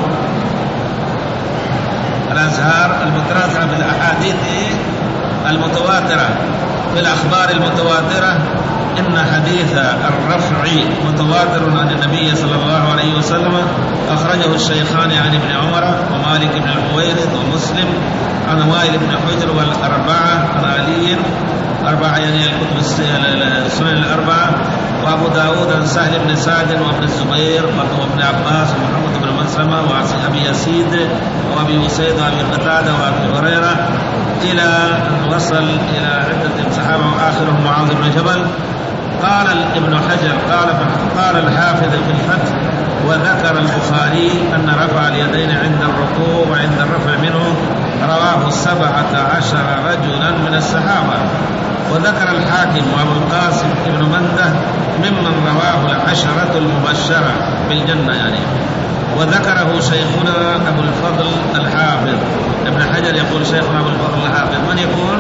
الأزهار المتناثرة في الأحاديث المتواترة، في الأخبار المتواترة. إن حديث الرفع متواتر عن النبي صلى الله عليه وسلم، أخرجه الشيخان عن ابن عمر ومالك بن الحويرث ومسلم عن وائل بن حجر والأربعة عن علي، أربعة يعني الكتب السنن الأربعة، وأبو داود عن سهل بن سعد وابن الزبير وابن عباس ومحمد بن مسلمة وأبي يزيد وأبي أسيد وأبي قتادة وأبي هريرة، إلى أن وصل إلى عدة صحابة وآخرهم معاذ بن جبل. قال ابن حجر قال قال الحافظ في الفتح وذكر البخاري أن رفع اليدين عند الركوع وعند الرفع منه رواه سبعة عشر رجلا من الصحابة. وذكر الحاكم وأبو القاسم ابن منده ممن رواه العشرة المبشرة بالجنة يعني. وذكره شيخنا أبو الفضل الحافظ. ابن حجر يقول شيخنا أبو الفضل الحافظ من يكون؟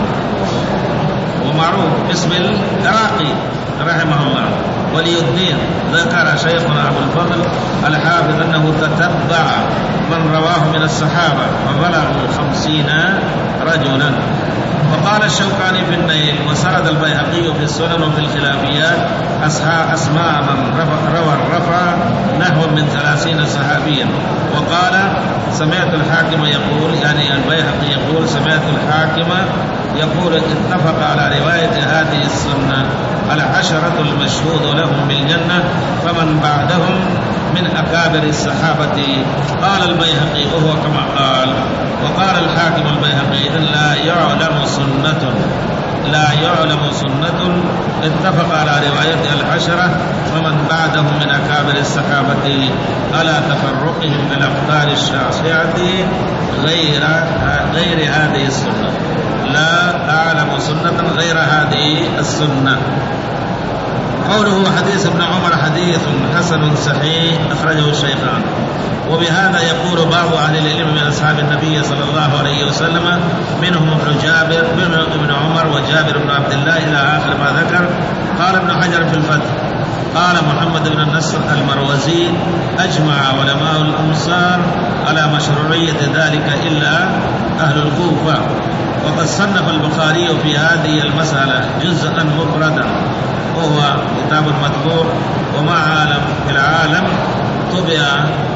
ومعروف باسم العراقي رحمه الله ولي الدين. ذكر شيخنا أبو الفضل الحافظ أنه تتبع من رواه من الصحابة وبلغوا خمسين رجلا. وقال الشوكاني في النيل وسرد البيهقي في السنن وفي الخلافيات أسماء من روى الرفع نحو من ثلاثين صحابيا. وقال سمعت الحاكم يقول، يعني البيهقي يقول سمعت الحاكم يقول اتفق على رواية هذه السنة العشرة المشهود لهم بالجنة فمن بعدهم من أكابر الصحابة. قال البيهقي وهو كما قال. وقال الحاكم البيهقي إذن لا يعلم سنة لا يعلم سنة اتفق على رواية العشرة ومن بعدهم من أكابر الصحابة على تفرقهم بالأقدار الشاسعة غير غير هذه السنة. لا أعلم سنة غير هذه السنة. قوله حديث ابن عمر حديث حسن صحيح أخرجه الشيخان. وبهذا يقول بعض أهل العلم من أصحاب النبي صلى الله عليه وسلم منهم ابن جابر ابن عمر وجابر بن عبد الله إلى آخر ما ذكر. قال ابن حجر في الفتح قال محمد بن النصر المروزي أجمع علماء الأمصار على مشروعية ذلك إلا أهل الكوفة. وقد صنف البخاري في هذه المسألة جزءا مفردا وهو كتاب مطبوع وما عالم في العالم طبع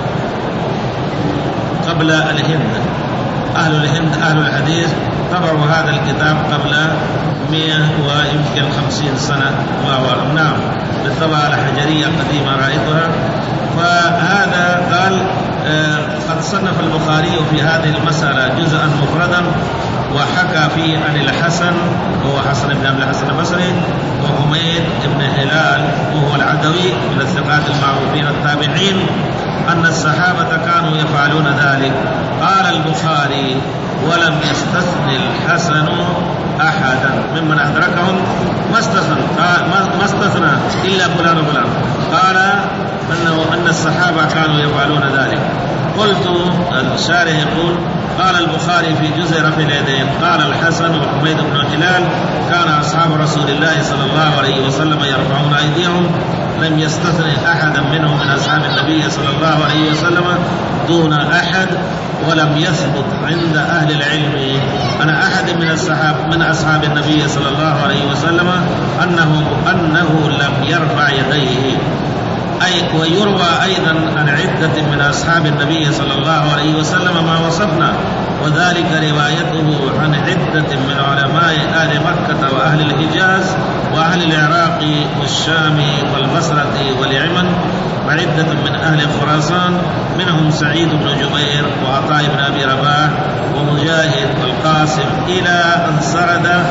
قبل الهند. أهل الهند أهل الحديث طبعوا هذا الكتاب قبل مئة ويمكن خمسين سنة الله. نعم بالطبعة الحجرية قديمة رأيتها. فهذا قال آه قد صنف البخاري في هذه المسألة جزءا مفردا وحكى فيه عن الحسن وهو حسن بن عبد الحسن البصري وحميد بن هلال وهو العدوي من الثقات المعروفين التابعين أن الصحابة كانوا يفعلون ذلك. قال البخاري ولم يستثني الحسن أحدا ممن أدركهم ما استثنى ما استثنى إلا فلان وفلان. قال أنه أن الصحابة كانوا يفعلون ذلك. قلت الشارح يقول قال البخاري في جزء رفع اليدين قال الحسن وحميد بن هلال كان أصحاب رسول الله صلى الله عليه وسلم يرفعون أيديهم لم يستثني أحدا منهم من أصحاب النبي صلى الله عليه وسلم دون أحد، ولم يثبت عند أهل العلم أن أحد من الصحاب من أصحاب النبي صلى الله عليه وسلم أنه أنه لم يرفع يديه. أي ويروى أيضا عن عدة من أصحاب النبي صلى الله عليه وسلم ما وصفنا، وذلك روايته عن عدة من علماء أهل مكة وأهل الحجاز وأهل العراق والشام والبصرة واليمن، وعدة من أهل خراسان منهم سعيد بن جبير وعطاء بن أبي رباح ومجاهد والقاسم، إلى أن سرد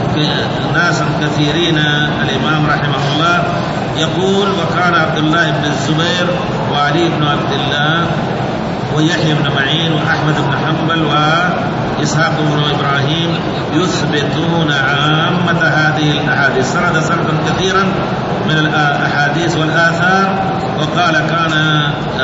ناس كثيرين. الإمام رحمه الله يقول: وكان عبد الله بن الزبير وعلي بن عبد الله ويحيى بن معين وأحمد بن حنبل وإسحاق بن إبراهيم يثبتون عامة هذه الأحاديث. سرد سردا كثيرا من الأحاديث والآثار، وقال كان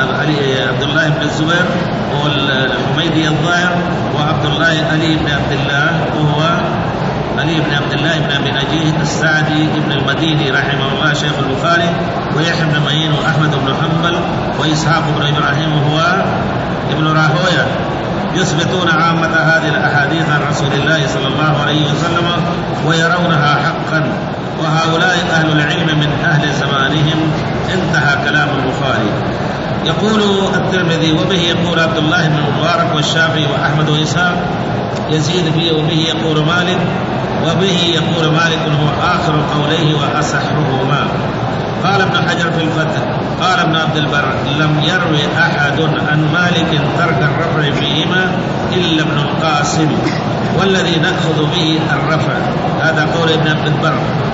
عبد الله بن الزبير والحميدي الظاهر وعبد الله علي بن عبد الله وهو علي بن عبد الله بن أبي نجيه السعدي بن المديني رحمه الله شيخ البخاري، ويحيى بن معين وأحمد بن حنبل وإسحاق بن إبراهيم وهو ابن راهويه يثبتون عامة هذه الأحاديث عن رسول الله صلى الله عليه وسلم ويرونها حقا، وهؤلاء أهل العلم من أهل زمانهم. انتهى كلام البخاري. يقول الترمذي: وبه يقول عبد الله بن المبارك والشافعي وأحمد وإسحاق. يزيد فيه: وبه يقول مالك. وبه يقول مالك هو آخر قوليه وأصحهما. قال ابن حجر في الفتح: قال ابن عبد البر: لم يروي أحد عن مالك ترك الرفع فيهما إلا ابن القاسم، والذي نأخذ به الرفع. هذا قول ابن عبد البر،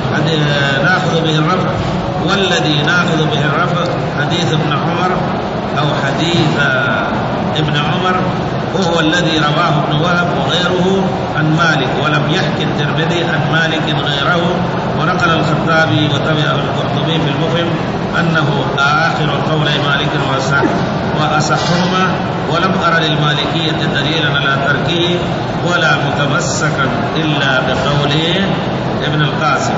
نأخذ به الرفع، والذي نأخذ به الرفع حديث ابن عمر أو حديث ابن عمر، وهو الذي رواه ابن وهب وغيره عن مالك، ولم يحكي الترمذي عن مالك غيره. ونقل الخطابي وتبعه القرطبي في المفهم أنه آخر قول مالك وأصحهما، ولم أر للمالكية دليلا على تركه ولا متمسكا إلا بقول ابن القاسم.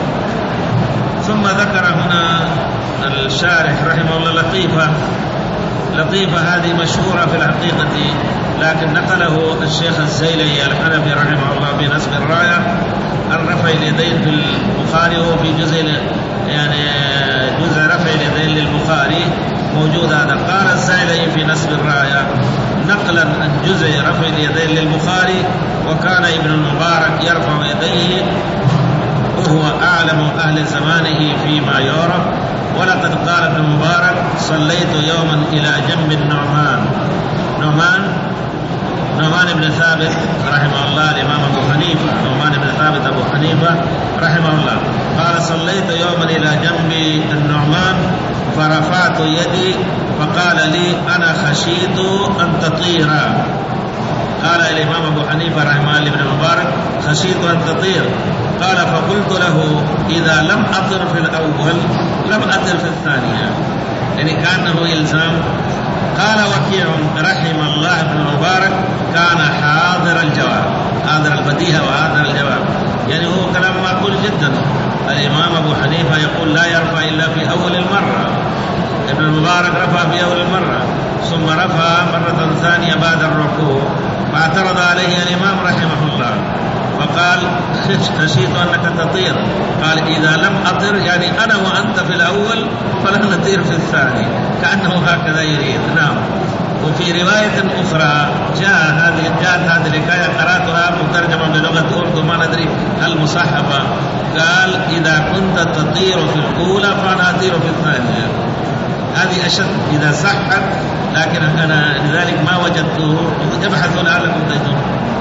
ثم ذكر هنا الشارح رحمه الله لطيفة لطيفة هذه مشهورة في الحقيقة، لكن نقله الشيخ الزيلي الحنفي رحمه الله بنسب الراية عن رفع اليدين في البخاري، وفي جزء يعني جزء رفع اليدين للبخاري موجود هذا. قال الزيلي في نسب الراية نقلا عن جزء رفع اليدين للبخاري: وكان ابن المبارك يرفع يديه وهو أعلم أهل زمانه فيما يعرف. ولقد قال ابن المبارك: صليت يوما إلى جنب النعمان نعمان نعمان بن ثابت رحمه الله الإمام أبو حنيفة نعمان بن ثابت أبو حنيفة رحمه الله قال: صليت يوما إلى جنب النعمان فرفعت يدي فقال لي: أنا خشيت أن تطير. قال الإمام أبو حنيفة رحمه الله بن المبارك: خشيت أن تطير. قال: فقلت له: إذا لم أطر في الأول لم أطر في الثانية، يعني كأنه إلزام. قال وكيع رحم الله بن المبارك: كان حاضر الجواب، حاضر البديهة وحاضر الجواب، يعني هو كلام معقول جدا. الإمام أبو حنيفة يقول لا يرفع إلا في أول المرة، ابن المبارك رفع في أول المرة، ثم رفع مرة ثانية بعد الركوع، فاعترض عليه الإمام رحمه الله فقال: خشيت أنك تطير. قال: إذا لم أطر يعني أنا وأنت في الأول فلا نطير في الثاني، كأنه هكذا يريد. نعم. وفي رواية أخرى جاء هذه جاءت هذه الحكاية قرأتها مترجمة بلغة أردو ما ندري هل مصحفة. قال: إذا كنت تطير في الأولى فأنا أطير في الثانية. هذه أشد إذا صحت، لكن أنا لذلك ما وجدته. ابحثوا لعلكم تجدون.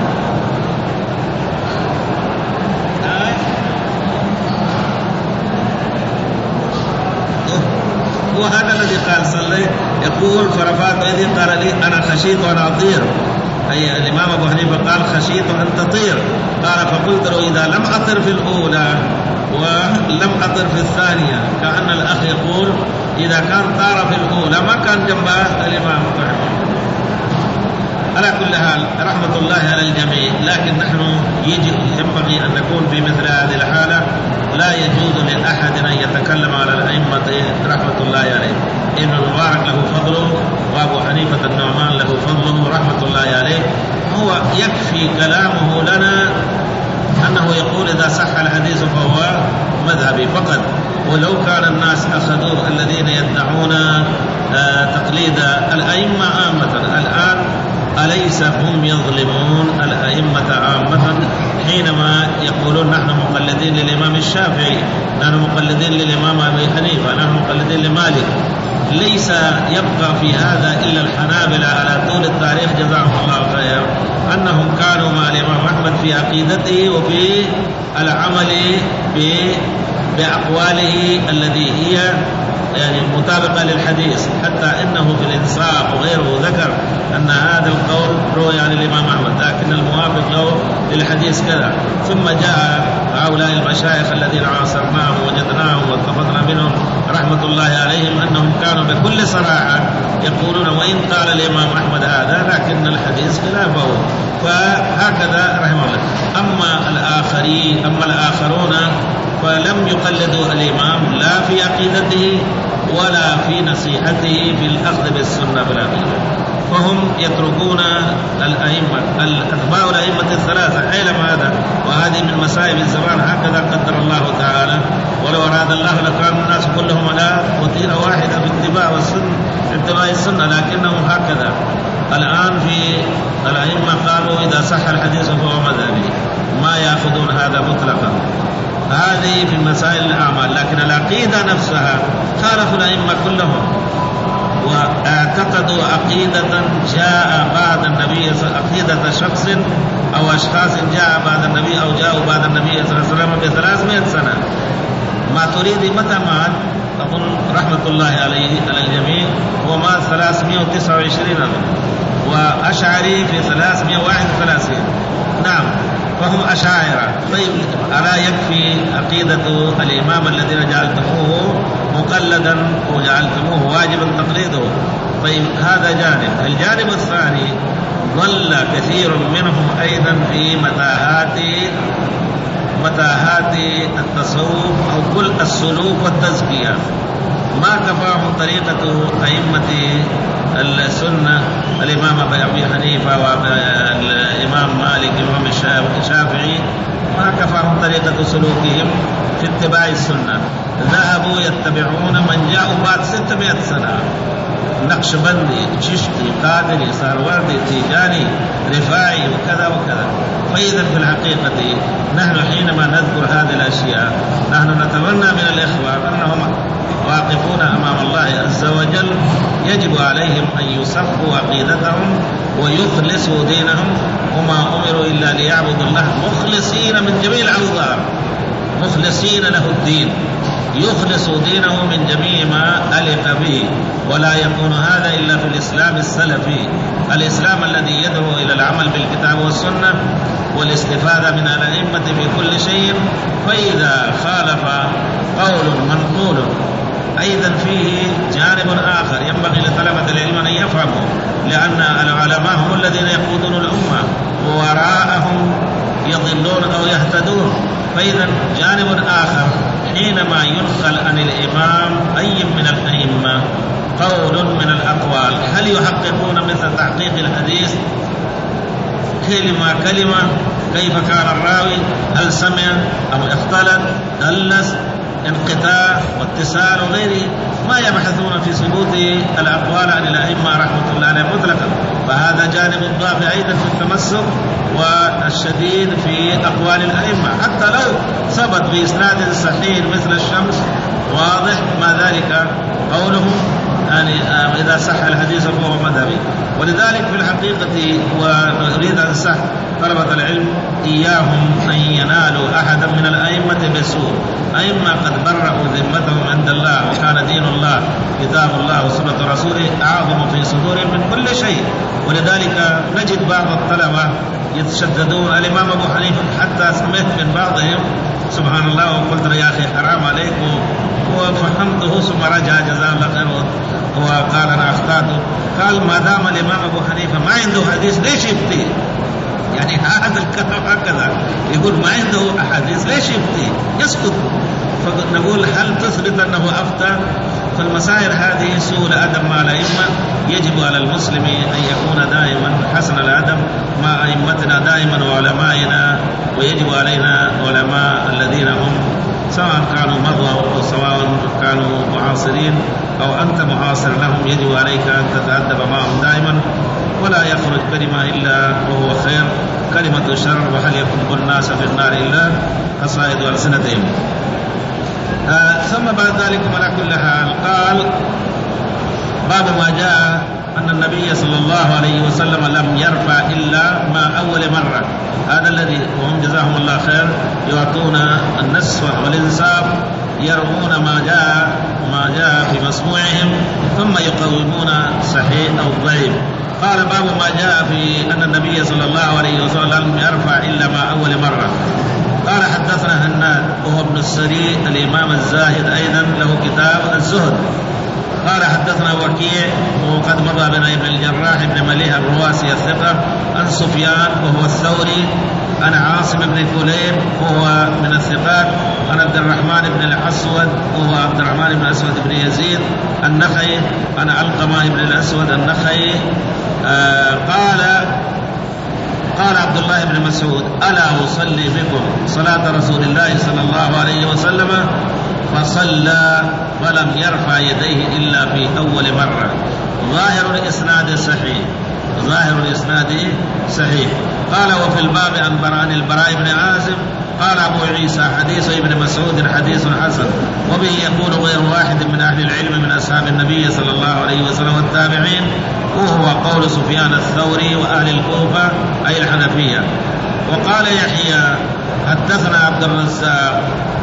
وهذا الذي قال صليت يقول فرفعت يدي قال لي: أنا خشيت أن أطير، أي الإمام أبو حنيفة قال: خشيت أن تطير. قال: فقلت له: إذا لم أطر في الأولى ولم أطر في الثانية، كأن الأخ يقول إذا كان طار في الأولى ما كان جنبه الإمام رحمه الله. على كل حال رحمة الله على الجميع، لكن نحن يجب ينبغي أن نكون في مثل هذه الحالة لا يجوز لأحد أن يتكلم على الأئمة رحمة الله عليه. ابن المبارك له فضله، وأبو حنيفة النعمان له فضله رحمة الله عليه. هو يكفي كلامه لنا أنه يقول إذا صح الحديث فهو مذهبي فقط. ولو كان الناس أخذوا الذين يدعون تقليد الأئمة عامة الآن، أليس هم يظلمون الأئمة عامة حينما يقولون نحن مقلدين للإمام الشافعي، نحن مقلدين للإمام أبي حنيفة، نحن مقلدين لمالك؟ ليس يبقى في هذا إلا الحنابلة على طول التاريخ جزاهم الله خيرا، أنهم كانوا مع الإمام أحمد في عقيدته وفي العمل بأقواله الذي هي يعني مطابقة للحديث، حتى إنه في الإنصاف وغيره ذكر أن هذا القول روي عن الإمام أحمد لكن الموافق له للحديث كذا. ثم جاء هؤلاء المشايخ الذين عاصرناهم ووجدناهم واتفقنا منهم رحمة الله عليهم أنهم كانوا بكل صراحة يقولون وإن قال الإمام أحمد هذا لكن الحديث خلافه، فهكذا رحمه الله. أما الآخرين أما الآخرون فلم يقلدوا الإمام لا في عقيدته ولا في نصيحته في الأخذ بالسنة بالعقيدة، فهم يتركون الأئمة أتباع الأئمة الثلاثة علم هذا، وهذه من مصائب الزمان، هكذا قدر الله تعالى. ولو أراد الله لكان الناس كلهم على وتيرة واحدة في اتباع والسنة في اتباع السنة، لكنهم هكذا. الآن في الأئمة قالوا إذا صح الحديث فهو مذهبي، ما يأخذون هذا مطلقا. هذه في مسائل الأعمال، لكن العقيدة نفسها خالفوا الأئمة كلهم واعتقدوا عقيدة جاء بعد النبي، عقيدة شخص أو أشخاص جاء بعد النبي أو جاءوا بعد النبي صلى الله عليه وسلم بثلاثمائة سنة. ما تريد متى مات؟ أقول رحمة الله عليه على الجميع هو مات ثلاثمائة وتسعة وعشرين وأشعري في ثلاثمائة وواحد وثلاثين. نعم، فهم أشاعرة. طيب ألا يكفي عقيدة الإمام الذين جعلتموه مقلدا وجعلتموه واجبا تقليده؟ طيب هذا جانب. الجانب الثاني ظل كثير منهم أيضا في متاهات متاهات التصوف أو كل السلوك والتزكية. ما كفاهم طريقة أئمة السنة الإمام أبي حنيفة والإمام مالك الإمام الشافعي، ما كفاهم طريقة سلوكهم في اتباع السنة. ذهبوا يتبعون من جاءوا بعد ستمائة سنة، نقشبندي، چشتي، قادري، سهروردي، تيجاني، رفاعي وكذا وكذا. فإذا في الحقيقة نحن حينما نذكر هذه الأشياء نحن نتمنى من الإخوة أنهم واقفون أمام الله عز وجل، يجب عليهم أن يصفوا عقيدتهم ويخلصوا دينهم، وما أمروا إلا ليعبدوا الله مخلصين من جميع الأوضاع، مخلصين له الدين، يخلص دينه من جميع ما ألق به. ولا يكون هذا إلا في الإسلام السلفي، الإسلام الذي يدعو إلى العمل بالكتاب والسنة والاستفادة من الأئمة في كل شيء. فإذا خالف قول منقول أيضا فيه جانب آخر ينبغي لطلبة العلم أن يفهموا، لأن العلماء هم الذين يقودون الأمة ووراءهم يضلون أو يهتدون. فإذا جانب آخر حينما ينقل عن الإمام أي من الأئمة قول من الأقوال، هل يحققون مثل تحقيق الحديث كلمة كلمة؟ كيف كان الراوي؟ هل سمع أو اختلط دلس انقطاع واتصال وغيره؟ ما يبحثون في ثبوت الأقوال عن الأئمة رحمة الله عليهم مطلقا. فهذا جانب الضعف أيضا في التمسك والشديد في أقوال الأئمة، حتى لو ثبت بإسناد صحيح مثل الشمس واضح ما ذلك قولهم يعني إذا صح الحديث فهو مذهبي. ولذلك في الحقيقة ونريد أن ننصح طلبة العلم إياهم أن ينالوا أحدا من الأئمة بسوء. أئمة قد برأوا ذمتهم عند الله، وكان دين الله كتاب الله وسنة رسوله أعظم في صدورهم من كل شيء. ولذلك نجد بعض الطلبة يتشددون. الإمام أبو حنيفة حتى سمعت من بعضهم سبحان الله وقلت يا أخي حرام عليكم، وفهمته ثم رجع جزاه الله خير هو قال أنا أخطأت، قال ما دام الإمام أبو حنيفة ما عنده حديث ليش يفتي؟ يعني هذا الكلام هكذا يقول ما عنده أحاديث ليش يفتي؟ يسكت. فنقول هل تثبت أنه أفتى؟ فالمسائل هذه سوء الأدب مع الأئمة، يجب على المسلم أن يكون دائما حسن الأدب مع أئمتنا دائما وعلمائنا، ويجب علينا علماء الذين هم سواء كانوا مضوا أو سواء كانوا معاصرين أو أنت معاصر لهم، يجب عليك أن تتأدب معهم دائما، ولا يخرج كلمة إلا وهو خير، كلمة شر وهل يكب الناس في النار إلا قصائد ألسنتهم. آه ثم بعد ذلك على كل حال قال باب ما جاء أن النبي صلى الله عليه وسلم لم يرفع إلا ما أول مرة. هذا الذي وهم جزاهم الله خير يعطون النصف والإنصاف، يرمون ما جاء ما جاء في مسموعهم ثم يقومون صحيح أو ضعيف. قال باب ما جاء في أن النبي صلى الله عليه وسلم لم يرفع إلا ما أول مرة. قال حدثنا هناد وهو ابن السري الإمام الزاهد أيضا له كتاب الزهد. قال حدثنا وكيع وقد مضى بنا ابن الجراح بن مليح الرواسي الثقة عن سفيان وهو الثوري عن عاصم بن كليب وهو من الثقات عن عبد الرحمن بن الأسود وهو عبد الرحمن بن الأسود بن يزيد النخعي عن علقمة بن الأسود النخعي آه قال قال عبد الله بن مسعود ألا أصلي بكم صلاة رسول الله صلى الله عليه وسلم؟ فصلى ولم يرفع يديه إلا في أول مرة. ظاهر الإسناد صحيح، ظاهر الإسناد صحيح. قال وفي الباب عن بران البراء بن عازب قال أبو عيسى حديث ابن مسعود حديث حسن، وبه يقول غير واحد من أهل العلم من أصحاب النبي صلى الله عليه وسلم والتابعين، وهو قول سفيان الثوري وأهل الكوفة أي الحنفية. وقال يحيى حدثنا عبد الرزاق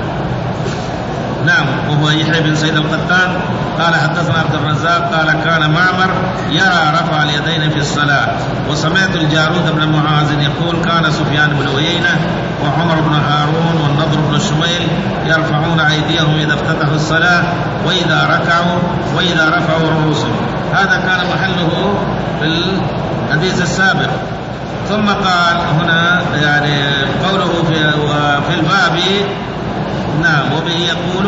نعم وهو يحيى بن سيد القطان قال حدثنا عبد الرزاق قال كان معمر يرى رفع اليدين في الصلاة. وسمعت الجارود بن معاذ يقول كان سفيان بن عيينة وعمر بن هارون والنضر بن شميل يرفعون أيديهم إذا افتتحوا الصلاة وإذا ركعوا وإذا رفعوا رؤوسهم. هذا كان محله في الحديث السابق. ثم قال هنا يعني قوله في, في الباب نعم وبه يقول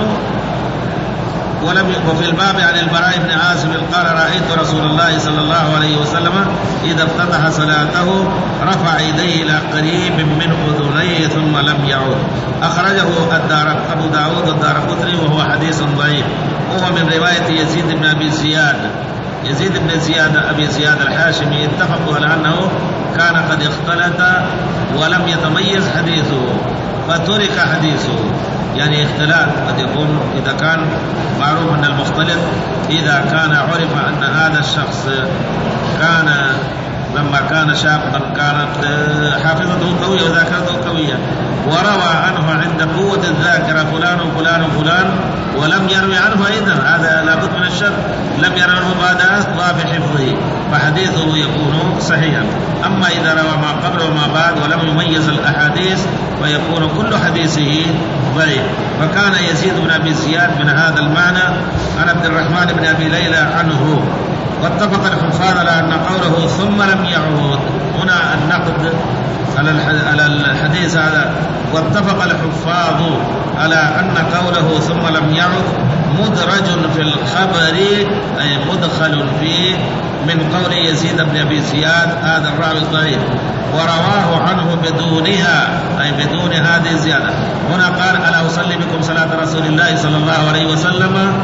ولم وفي الباب عن البراء بن عازب قال رأيت رسول الله صلى الله عليه وسلم إذا افتتح صلاته رفع يديه إلى قريب من أذنيه ثم لم يعود. أخرجه الدار أبو داود والدارقطني وهو حديث ضعيف، وهو من رواية يزيد بن أبي زياد. يزيد بن زياد أبي زياد الحاشمي اتفقوا على أنه كان قد اختلط ولم يتميز حديثه فترك حديثه، يعني اختلاط قد يكون إذا كان معروف أن المختلط إذا كان عرف أن هذا الشخص كان لما كان شابا كانت حافظته قوية وذاكرته قوية وروى عنه عند قوة الذاكرة فلان وفلان وفلان ولم يروي عنه أيضا، هذا لابد من الشرط، لم يروي عنه بعد ضعف حفظه فحديثه يكون صحيحا. أما إذا روى ما قبل وما بعد ولم يميز الأحاديث فيكون كل حديثه ضعيف. فكان يزيد بن أبي زياد من هذا المعنى عن عبد الرحمن بن أبي ليلى عنه. واتفق الحفاظ على أن قوله ثم لم يعود هنا النقد على الحديث هذا. واتفق الحفاظ على أن قوله ثم لم يعد مدرج في الخبر أي مدخل فيه من قول يزيد بن أبي زياد هذا الراوي الضعيف، ورواه عنه بدونها أي بدون هذه الزيادة. هنا قال ألا أصلي بكم صلاة رسول الله صلى الله عليه وسلم؟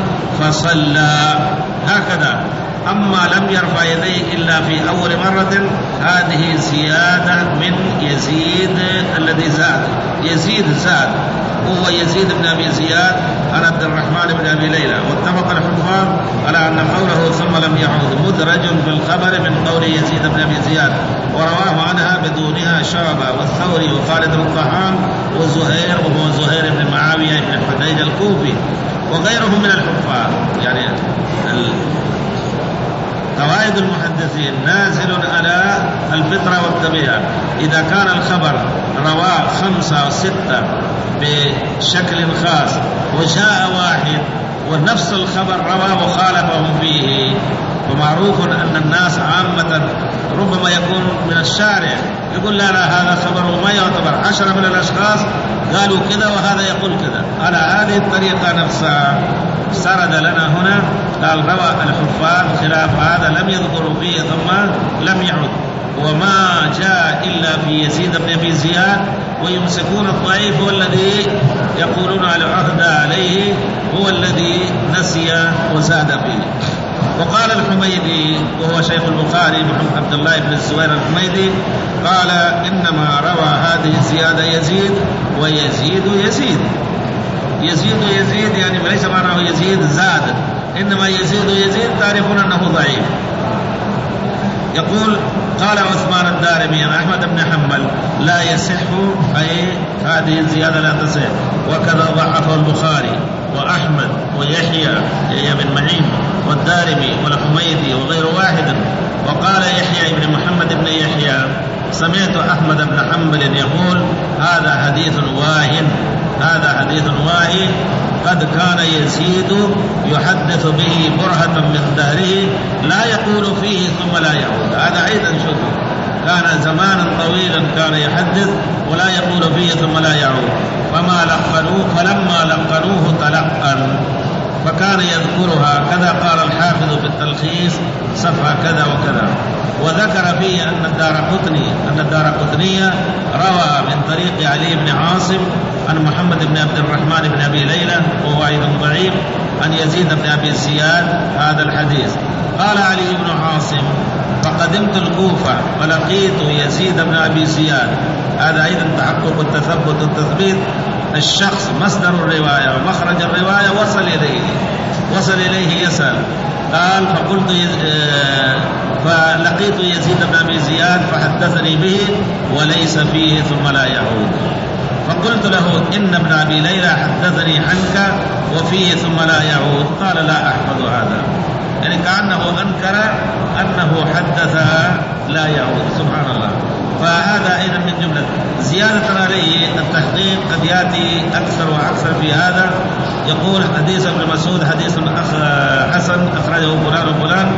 فصلى هكذا. أما لم يرفع يديه إلا في أول مرة هذه زيادة من يزيد الذي زاد، يزيد زاد وهو يزيد بن أبي زياد عن عبد الرحمن بن أبي ليلى. واتفق الحفاظ على أن قوله ثم لم يعود مدرج في الخبر من قول يزيد بن أبي زياد، ورواه عنها بدونها شعبة والثوري وخالد الطحان وزهير وهو زهير بن معاوية بن حديج الكوفي وغيرهم من الحفاظ. يعني قواعد المحدثين نازل على الفطرة والطبيعة. إذا كان الخبر رواه خمسة أو ستة بشكل خاص وجاء واحد ونفس الخبر روى مخالفهم فيه. ومعروف أن الناس عامة ربما يكون من الشارع يقول لا لا هذا خبر ما يعتبر، عشرة من الأشخاص قالوا كذا وهذا يقول كذا على هذه الطريقة نفسها. سرد لنا هنا قال روى الحفاظ خلاف هذا لم يذكروا فيه ثم لم يعد، وما جاء إلا في يزيد بن أبي زياد، ويمسكون الضعيف هو الذي يقولون على العهد عليه هو الذي نسي وزاد فيه. وقال الحميدي وهو شيخ البخاري محمد عبد الله بن الزبير الحميدي قال إنما روى هذه الزيادة يزيد ويزيد يزيد يزيد يزيد يعني ليس معناه يزيد زاد، إنما يزيد يزيد تعرفون أنه ضعيف. يقول قال عثمان الدارمي عن أحمد بن حنبل لا يصح، أي هذه الزيادة لا تصح، وكذا ضعفه البخاري وأحمد ويحيى يحيى بن معين والدارمي والحميدي وغير واحد. وقال يحيى بن محمد بن يحيى سمعت أحمد بن حنبل يقول هذا حديث واهن، هذا حديث واهي قد كان يزيد يحدث به برهة من دهره لا يقول فيه ثم لا يعود. هذا أيضا شوفوا كان زمانا طويلا كان يحدث ولا يقول فيه ثم لا يعود، فما لقنوه فلما لقنوه تلقن فكان يذكرها كذا. قال الحافظ في التلخيص صفحة كذا وكذا. وذكر فيه أن الدارقطني أن الدارقطني روى من طريق علي بن عاصم عن محمد بن عبد الرحمن بن أبي ليلى وهو أيضا ضعيف عن يزيد بن أبي زياد هذا الحديث. قال علي بن عاصم فقدمت الكوفة فلقيت يزيد بن أبي زياد. هذا أيضا تحقق التثبت والتثبيت، الشخص مصدر الرواية ومخرج الرواية وصل إليه وصل إليه يسأل. قال فقلت يز... فلقيت يزيد بن أبي زياد فحدثني به وليس فيه ثم لا يعود. فقلت له إن ابن أبي ليلى حدثني عنك وفيه ثم لا يعود. قال لا أحفظ هذا، يعني كأنه أنكر أنه حدث لا يعود. سبحان الله. فهذا أيضا من جملة زيادة عليه التحقيق قد يأتي أكثر وأكثر في هذا. يقول حديث ابن مسعود حديث حسن أخرجه فلان وفلان،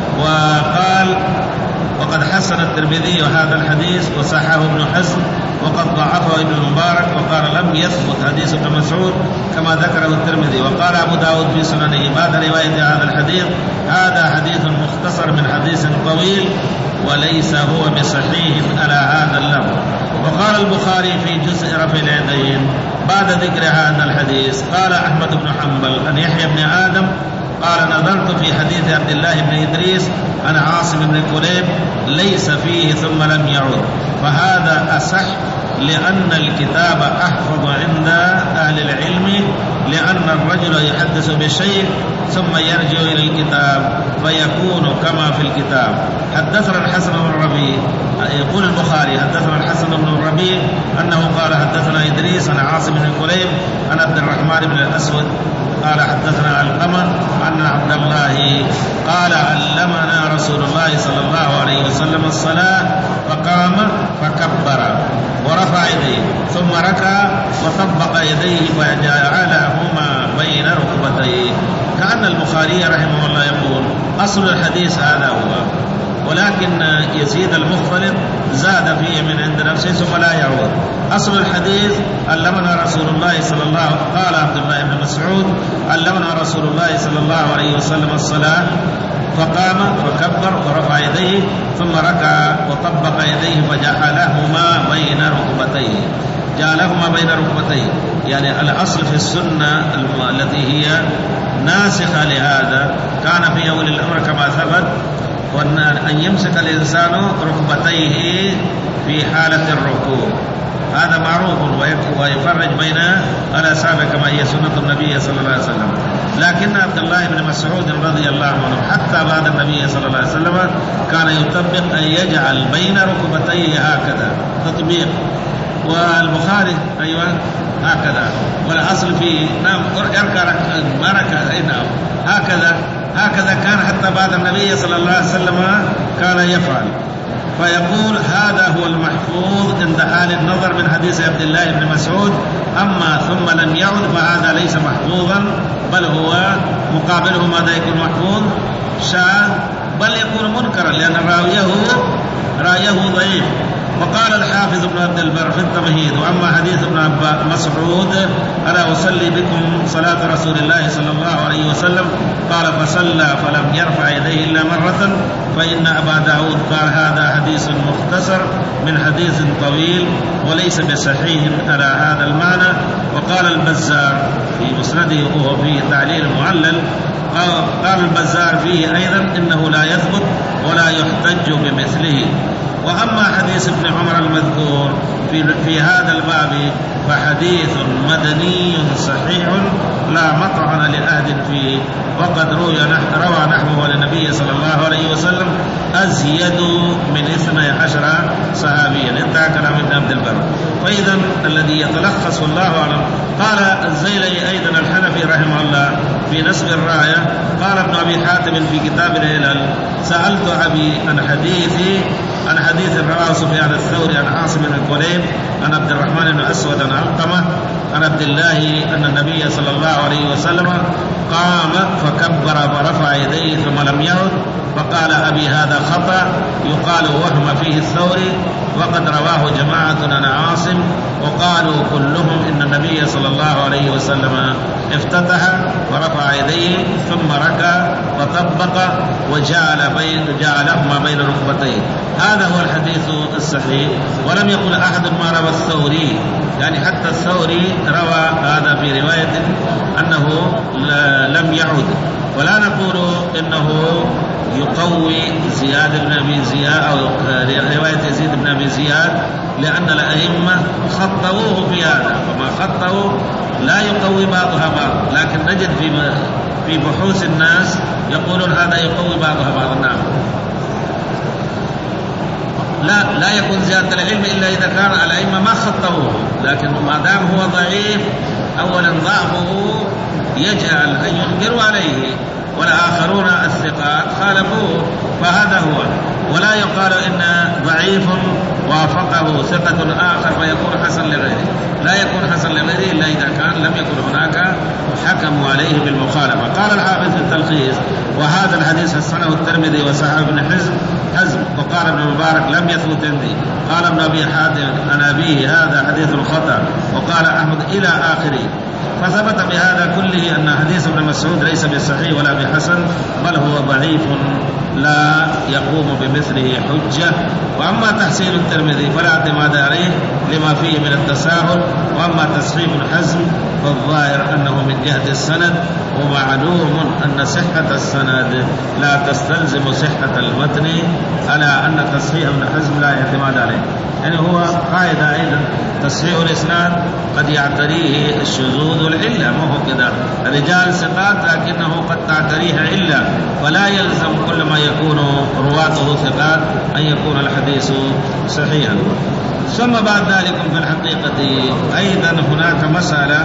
وقال وقد حسن الترمذي هذا الحديث وصححه ابن حزم وقد ضعفه ابن المبارك وقال لم يثبت حديث ابن مسعود كما ذكره الترمذي. وقال أبو داود في سننه بعد رواية هذا الحديث هذا حديث مختصر من حديث طويل وليس هو بصحيح على هذا اللفظ. وقال البخاري في جزء رفع اليدين بعد ذكر هذا الحديث قال أحمد بن حنبل عن يحيى بن آدم قال نظرت في حديث عبد الله بن إدريس عن عاصم بن كليب ليس فيه ثم لم يعد، فهذا أصح لأن الكتاب أحفظ عند أهل العلم، لأن الرجل يحدث بشيء ثم يرجع إلى الكتاب فيكون كما في الكتاب. حدثنا الحسن بن الربيع، يقول البخاري حدثنا الحسن بن الربيع أنه قال حدثنا إدريس عن عاصم بن كليب عن عبد الرحمن بن الأسود قال حدثنا علقمة أن عبد الله قال علمنا رسول الله صلى الله عليه وسلم الصلاة فقام فكبر ورفع يديه ثم ركع وطبق يديه وجعلهما بين ركبتيه. كأن البخاري رحمه الله يقول أصل الحديث هذا هو، ولكن يزيد المختلط زاد فيه من عند نفسه ثم لا يعود. أصل الحديث علمنا رسول الله صلى الله عليه وسلم، قال عبد الله بن مسعود علمنا رسول الله صلى الله عليه وسلم الصلاة فقام وكبر ورفع يديه ثم ركع وطبق يديه وجعلهما بين ركبتيه. جعلهما بين ركبتيه يعني الأصل في السنة التي هي ناسخة لهذا كان في أول الأمر كما ثبت أن يمسك الإنسان ركبتيه في حالة الركوع، هذا معروف، ويفرج بين الأصابع كما هي سنة النبي صلى الله عليه وسلم. لكن عبد الله بن مسعود رضي الله عنه حتى بعد النبي صلى الله عليه وسلم كان يطبق أن يجعل بين ركبتيه هكذا تطبيق، والبخاري أيوة هكذا، والأصل في نعم يركع ما ركع نعم هكذا هكذا كان حتى بعد النبي صلى الله عليه وسلم كان يفعل. فيقول هذا هو المحفوظ عند عند أهل النظر من حديث عبد الله بن مسعود أما ثم لم يعد فهذا ليس محفوظا، بل هو مقابله ماذا يكون محفوظ؟ شاذ، بل يكون منكرا لأن راويه راويه ضعيف. وقال الحافظ ابن عبد البر في التمهيد: وأما حديث ابن مسعود ألا أصلي بكم صلاة رسول الله صلى الله عليه وسلم قال فصلى فلم يرفع يديه إلا مرة، فإن أبا داود قال هذا حديث مختصر من حديث طويل وليس بصحيح على هذا المعنى. وقال البزار في مسنده وهو في تعليل المعلل، قال البزار فيه أيضا إنه لا يثبت ولا يحتج بمثله. وأما حديث ابن عمر المذكور في, في هذا الباب فحديث مدني صحيح لا مطعن لأحد فيه، وقد روى روى نحوه للنبي صلى الله عليه وسلم أزيد من اثني عشر صحابيا. انتهى كلام ابن عبد البر. فإذا الذي يتلخص والله أعلم. قال الزيلعي أيضا الحنفي رحمه الله في نسب الراية، قال ابن أبي حاتم في كتاب العلل: سألت أبي عن حديثي عن حديث رواه سفيان الثوري عن عاصم بن كليب عن عبد الرحمن بن أسود عن علقمة عن عبد الله أن النبي صلى الله عليه وسلم قام فكبر فرفع يديه ثم لم يعد، فقال أبي هذا خطأ يقال وهم فيه الثوري، وقد رواه جماعة عن عاصم وقالوا كلهم إن النبي صلى الله عليه وسلم افتتح ورفع يديه ثم ركع وطبق وجعل بين جعلهما بين ركبتيه. هذا هو الحديث الصحيح. ولم يقل أحد ما روى الثوري، يعني حتى الثوري روى هذا في رواية أنه لم يعد. ولا نقول إنه يقوي زياد بن أبي زياد أو رواية يزيد بن أبي زياد، لأن الأئمة خطوه في هذا، وما خطوه لا يقوي بعضها بعض، لكن نجد في في بحوث الناس يقولون هذا يقوي بعضها بعض. نعم، لا لا يكون زيادة العلم إلا إذا كان الأئمة ما خطوه، لكن ما دام هو ضعيف أولا ضعفه يجعل أن ينكروا عليه، والآخرون الثقات خالفوه، فهذا هو. ولا يقال إن ضعيف وافقه ثقة آخر فيكون حسن لغيره، لا يكون حسن لغيره إلا إذا كان لم يكن هناك حكموا عليه بالمخالفة. قال الحافظ في التلخيص: وهذا الحديث حسنه الترمذي وصححه ابن حزم حزم وقال ابن المبارك لم يثبت عندي. قال ابن أبي حاتم عن أبيه هذا حديث خطأ، وقال أحمد إلى آخره. فثبت بهذا كله أن حديث ابن مسعود ليس بصحيح ولا بحسن، بل هو ضعيف لا يقوم بمثله حجة. وأما تحسين الترمذي فلا اعتماد عليه لما فيه من التساهل، وأما تصحيح حزم فالظاهر أنه من جهة السند، ومعلوم أن صحة السند لا تستلزم صحة المتن، على أن تصحيح ابن حزم لا اعتماد عليه. يعني هو قاعدة أيضا تصحيح الإسناد قد يعتريه الشذوذ والعلة، ما هو كذا، الرجال ثقات لكنه قد تعتريه علة، فلا يلزم كل ما يكون رواته ثقات أن يكون الحديث صحيحا. ثم بعد ذلك في الحقيقة أيضا هناك مسألة،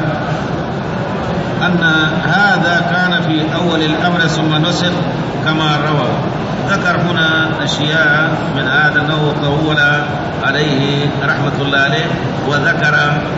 أن هذا كان في أول الأمر ثم نسخ كما روى. ذكر هنا أشياء من هذا النوع طول عليه رحمة الله عليه، وذكر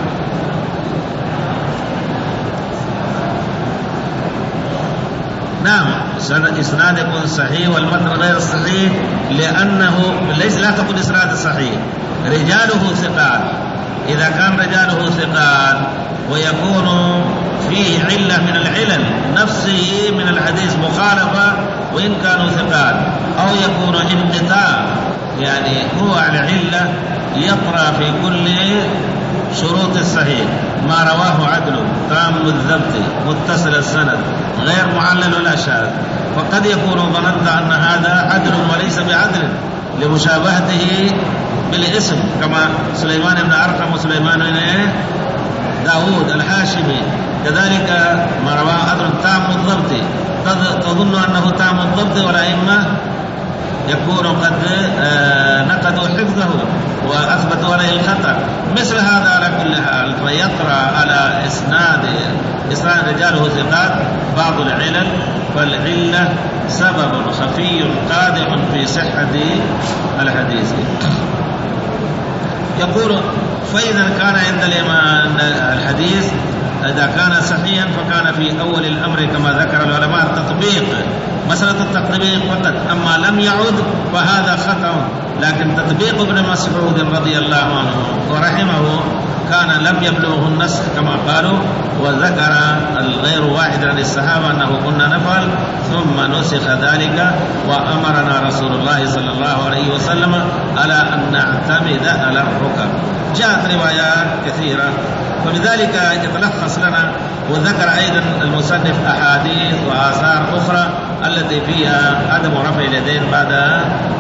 نعم إسناد يكون صحيح والمتن غير صحيح، لأنه ليس لا تقول إسناد صحيح، رجاله ثقات. إذا كان رجاله ثقات ويكون فيه علة من العلل نفسه من الحديث مخالفة وإن كانوا ثقات، أو يكون انقطاع، يعني هو على علة يطرى في كل شروط الصحيح، ما رواه عدل تام الضبط متصل السند غير معلل ولا شاذ، فقد يكون ظننت أن هذا عدل وليس بعدل لمشابهته بالاسم، كما سليمان بن أرقم وسليمان بن داود الحاشمي، كذلك ما رواه عدل تام الضبط تظن أنه تام الضبط، والأئمة يكون قد نقضوا حفظه وأثبتوا عليه الخطأ. مثل هذا على كل حال فيطرأ على إسناد إسناد رجاله ثقات بعض العلل، فالعلة سبب خفي قادح في صحة الحديث. يقول فإذا كان عند الإمام الحديث إذا كان صحيحا فكان في أول الأمر كما ذكر العلماء التطبيق، مسألة التطبيق فقط، أما لم يعد فهذا خطأ. لكن تطبيق ابن مسعود رضي الله عنه ورحمه كان لم يبلغه النسخ كما قالوا، وذكر الغير واحد عن الصحابة أنه كنا نفعل ثم نسخ ذلك، وأمرنا رسول الله صلى الله عليه وسلم على أن نعتمد على الركب. جاءت روايات كثيرة، فبذلك يتلخص لنا. وذكر أيضا المصنف أحاديث وآثار أخرى التي فيها عدم رفع اليدين بعد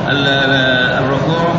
الركوع،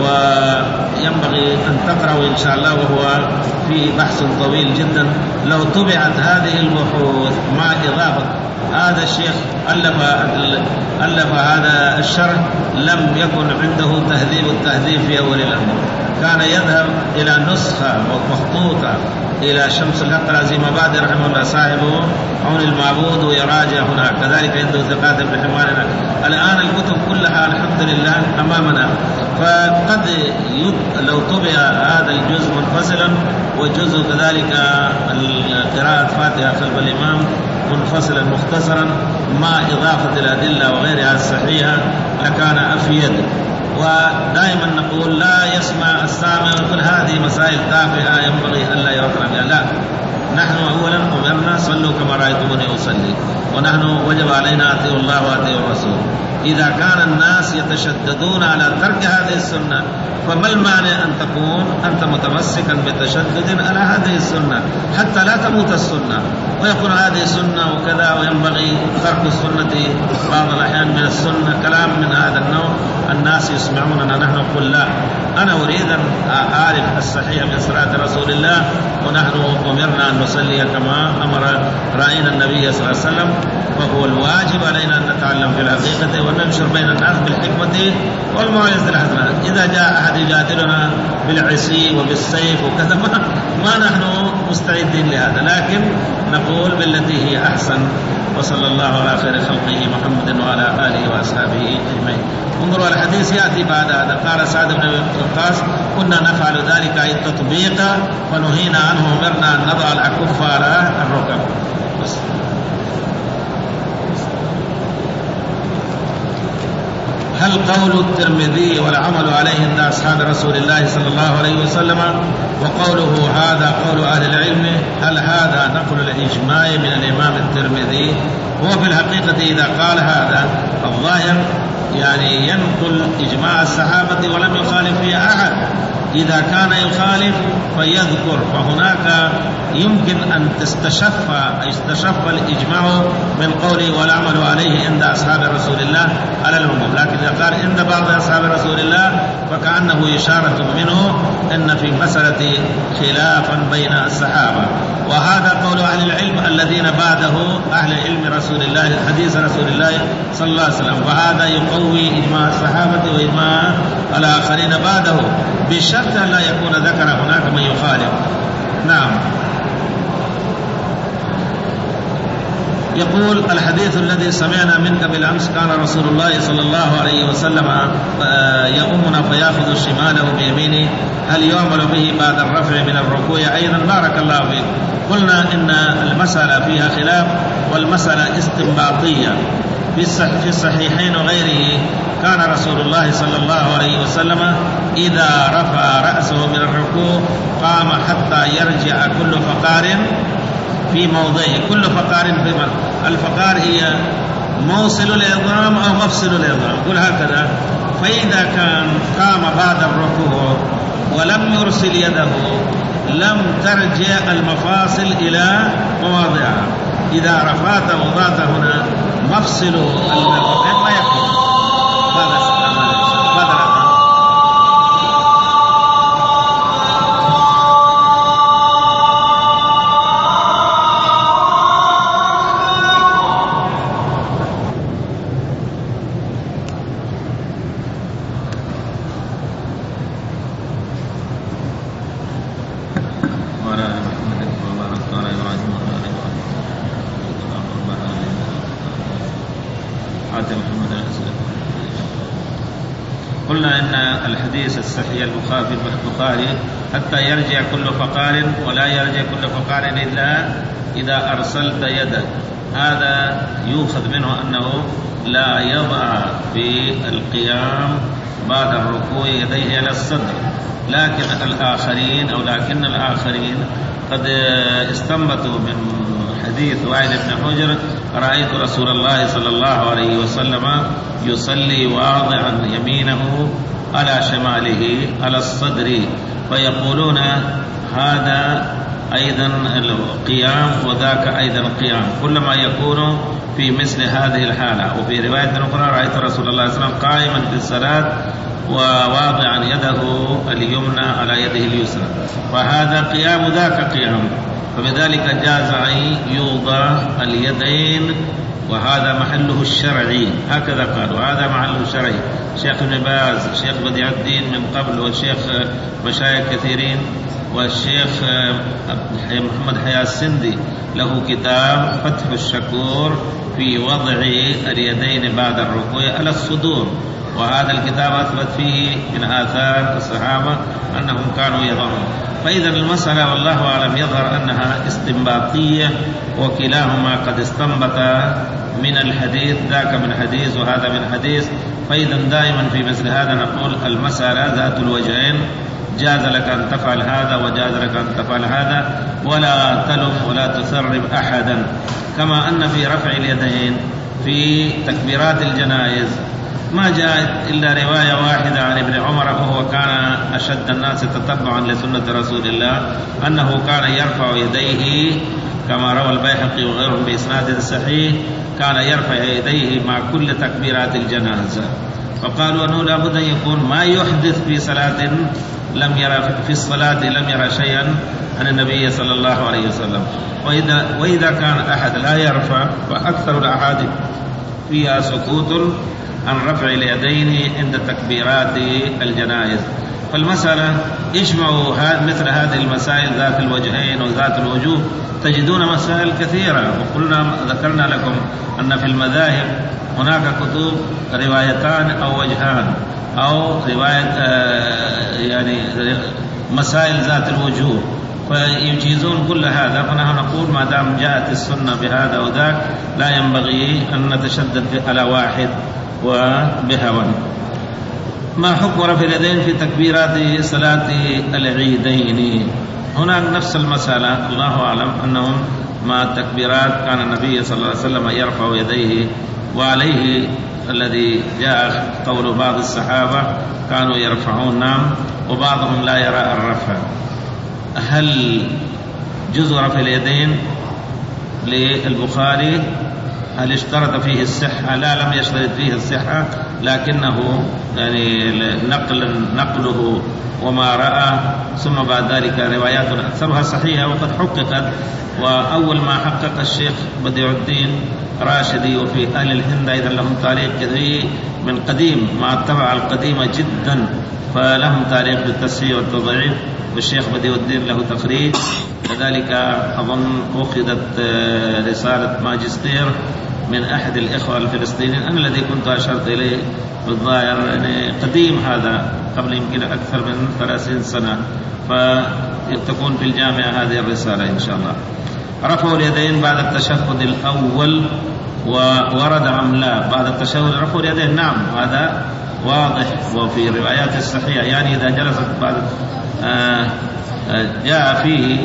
وينبغي أن تقرأوا إن شاء الله، وهو في بحث طويل جدا. لو طبعت هذه البحوث مع إضافة هذا الشيخ ألف, ألف هذا الشرح لم يكن عنده تهذيب التهذيب في أول الأمر، كان يذهب إلى نسخة مخطوطة إلى شمس الحق العزيم مبادئ رحمه الله صاحبه عون المعبود ويراجع هناك، كذلك عنده ثقات ابن حمار. الآن الكتب كلها الحمد لله أمامنا، فقد لو طبع هذا الجزء منفصلا وجزء كذلك قراءة فاتحة خلف الإمام منفصلا مختصرا مع إضافة الأدلة وغيرها الصحيحة لكان أفيد. ودائما نقول لا يسمع السامع ويقول هذه مسائل تافهة ينبغي ألا يعترف بها، لا، نحن أولا أمرنا صلوا كما رأيتموني أصلي، ونحن وجب علينا أطيعوا الله وأطيعوا الرسول. إذا كان الناس يتشددون على ترك هذه السنة فما المانع أن تكون أنت متمسكا بتشدد على هذه السنة حتى لا تموت السنة ويكون هذه سنة وكذا، وينبغي ترك السنة بعض الأحيان من السنة كلام من هذا النوع. الناس يسمعوننا نحن نقول لا، أنا أريد أن أعرف الصحيح من صلاة رسول الله، ونحن أمرنا أن نصلي كما أمر رأينا النبي صلى الله عليه وسلم، وهو الواجب علينا أن نتعلم في الحقيقة وننشر بين الناس بالحكمة والموعظة الحسنة. إذا جاء أحد يجادلنا بالعصي وبالسيف وكذا ما, ما نحن مستعدين لهذا، لكن نقول بالتي هي أحسن. وصلى الله على خير خلقه محمد وعلى آله وأصحابه أجمعين. انظروا الحديث يأتي بعد هذا. قال سعد بن وقاص كنا نفعل ذلك أي التطبيق فنهينا عنه، أمرنا أن نضع الأكف على الركب. بس. هل قول الترمذي والعمل عليه عند أصحاب رسول الله صلى الله عليه وسلم وقوله هذا قول أهل العلم، هل هذا نقل الإجماع من الإمام الترمذي؟ هو في الحقيقة إذا قال هذا الظاهر يعني ينقل إجماع الصحابة ولم يخالف فيها أحد. إذا كان يخالف فيذكر، فهناك يمكن أن تستشف يستشف الإجماع من قوله والعمل عليه عند أصحاب رسول الله على العموم. لكن إذا قال عند بعض أصحاب رسول الله فكأنه إشارة منه أن في مسألة خلافا بين الصحابة. وهذا قول أهل العلم الذين بعده أهل علم رسول الله حديث رسول الله صلى الله عليه وسلم، وهذا يقوي إجماع الصحابة وإجماع الآخرين بعده بشرط أن لا يكون ذكر هناك من يخالف. نعم. يقول الحديث الذي سمعنا منك بالأمس كان رسول الله صلى الله عليه وسلم يؤمنا فيأخذ شماله بيمينه، هل يعمل به بعد الرفع من الركوع أيضا؟ بارك الله فيك. قلنا إن المسألة فيها خلاف، والمسألة استنباطية. في الصحيحين وغيره كان رسول الله صلى الله عليه وسلم إذا رفع رأسه من الركوع قام حتى يرجع كل فقار في موضعه. كل فقار في موضعه. الفقار هي موصل العظام أو مفصل العظام، قل هكذا. فإذا كان قام بعد الركوع ولم يرسل يده لم ترجع المفاصل إلى مواضعها. إذا رفعت وضعت هنا مفصل المفاصل ما يكون. هذا عادم قلنا إن الحديث الصحيح البخاري حتى يرجع كل فقار ولا يرجع كل فقار إلا إذا أرسلت يدك، هذا يؤخذ منه أنه لا يضع في القيام بعد الركوع يديه على الصدر. لكن الآخرين أو لكن الآخرين قد استنبطوا من حديث وائل بن حجر: رأيت رسول الله صلى الله عليه وسلم يصلي واضعا يمينه على شماله على الصدر، فيقولون هذا أيضا القيام وذاك أيضا القيام، كلما يكون في مثل هذه الحالة. وفي رواية أخرى: رأيت رسول الله صلى الله عليه وسلم قائما في الصلاة وواضعا يده اليمنى على يده اليسرى، فهذا قيام ذاك قيام، فبذلك جاز أن يوضع اليدين، وهذا محله الشرعي، هكذا قالوا هذا محله الشرعي. شيخ ابن باز، الشيخ بديع الدين من قبل، والشيخ مشايخ كثيرين، والشيخ محمد حياة السندي له كتاب فتح الشكور في وضع اليدين بعد الركوع على الصدور، وهذا الكتاب أثبت فيه من آثار الصحابة أنهم كانوا يضعون. فإذا المسألة والله أعلم يظهر أنها استنباطية، وكلاهما قد استنبط من الحديث، ذاك من حديث وهذا من حديث. فإذا دائما في مثل هذا نقول المسألة ذات الوجهين، جاز لك أن تفعل هذا وجاز لك أن تفعل هذا، ولا تلم ولا تثرب أحدا. كما أن في رفع اليدين في تكبيرات الجنائز ما جاءت إلا رواية واحدة عن ابن عمر، وهو كان أشد الناس تتبعا لسنة رسول الله، أنه كان يرفع يديه كما روى البيهقي وغيره بإسناد صحيح، كان يرفع يديه مع كل تكبيرات الجنازة. فقالوا أنه لابد أن يكون ما يحدث في صلاة لم يرى في الصلاة لم يرى شيئا عن النبي صلى الله عليه وسلم. وإذا, وإذا كان أحد لا يرفع فأكثر الأحاديث فيها سكوت عن رفع اليدين عند تكبيرات الجنائز. فالمسألة اجمعوا مثل هذه المسائل ذات الوجهين وذات الوجوه، تجدون مسائل كثيرة. وقلنا ذكرنا لكم أن في المذاهب هناك كتب روايتان أو وجهان أو رواية آه يعني مسائل ذات الوجوه، فيجيزون كل هذا. فنحن نقول ما دام جاءت السنة بهذا وذاك لا ينبغي أن نتشدد على واحد وبهوى. ما حكم رفع اليدين في تكبيرات صلاة العيدين؟ هناك نفس المسألة، الله أعلم أنهم مع التكبيرات كان النبي صلى الله عليه وسلم يرفع يديه، وعليه الذي جاء قول بعض الصحابة كانوا يرفعون نعم، وبعضهم لا يرى الرفع. هل جزء رفع اليدين للبخاري هل اشترط فيه الصحة؟ لا، لم يشترط فيه الصحة، لكنه يعني نقل نقله وما رأى، ثم بعد ذلك روايات أكثرها صحيحة وقد حققت. وأول ما حقق الشيخ بديع الدين راشدي، وفي أهل الهند أيضا لهم تاريخ كثير من قديم مع الطبعة القديمة جدا، فلهم تاريخ بالتصحيح والتضعيف، والشيخ بديع الدين له تخريج. كذلك أظن أخذت رسالة ماجستير من أحد الإخوة الفلسطينيين، أنا الذي كنت أشرت إليه بالظاهر يعني قديم، هذا قبل يمكن أكثر من ثلاثين سنة، فتكون في الجامعة هذه الرسالة إن شاء الله. رفعوا اليدين بعد التشهد الأول وورد أم لا بعد التشهد رفعوا اليدين؟ نعم، هذا واضح وفي روايات الصحيحة، يعني إذا جلست بعد آه جاء فيه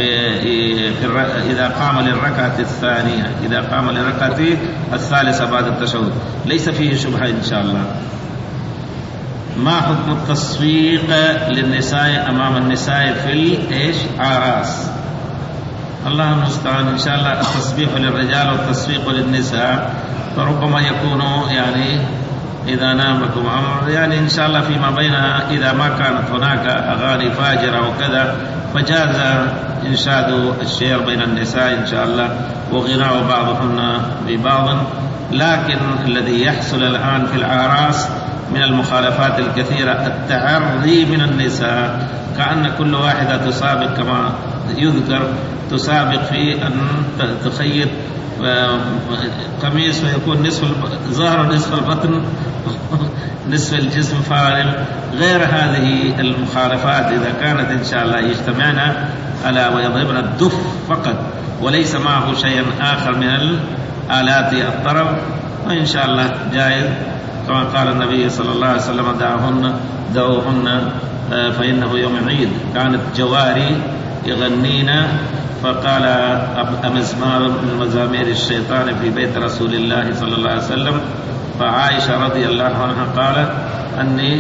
إذا قام للركعة الثانية، إذا قام للركعة الثالثة بعد التشهد، ليس فيه شبهة إن شاء الله. ما حكم التصفيق للنساء أمام النساء في الإيش عراس؟ الله المستعان. إن شاء الله التصفيق للرجال والتصفيق للنساء فربما يكون يعني إذا نامكم أمر، يعني إن شاء الله فيما بينها، إذا ما كانت هناك أغاني فاجرة وكذا فجاز إنشاد الشعر بين النساء إن شاء الله وغناء بعضهن ببعض. لكن الذي يحصل الآن في الأعراس من المخالفات الكثيرة التعري من النساء، كأن كل واحدة تسابق كما يذكر، تسابق في أن تخيط قميص ويكون نصف ظهر نصف البطن نصف الجسم فارغ. غير هذه المخالفات إذا كانت إن شاء الله يجتمعنا ألا ويضربن الدف فقط وليس معه شيء آخر من الآلات الطرب، وإن شاء الله جائز كما قال النبي صلى الله عليه وسلم دعوهن دعوهن فإنه يوم عيد. كانت جواري يغنين فقال أمزمار من مزامير الشيطان في بيت رسول الله صلى الله عليه وسلم، فعائشة رضي الله عنها قالت أني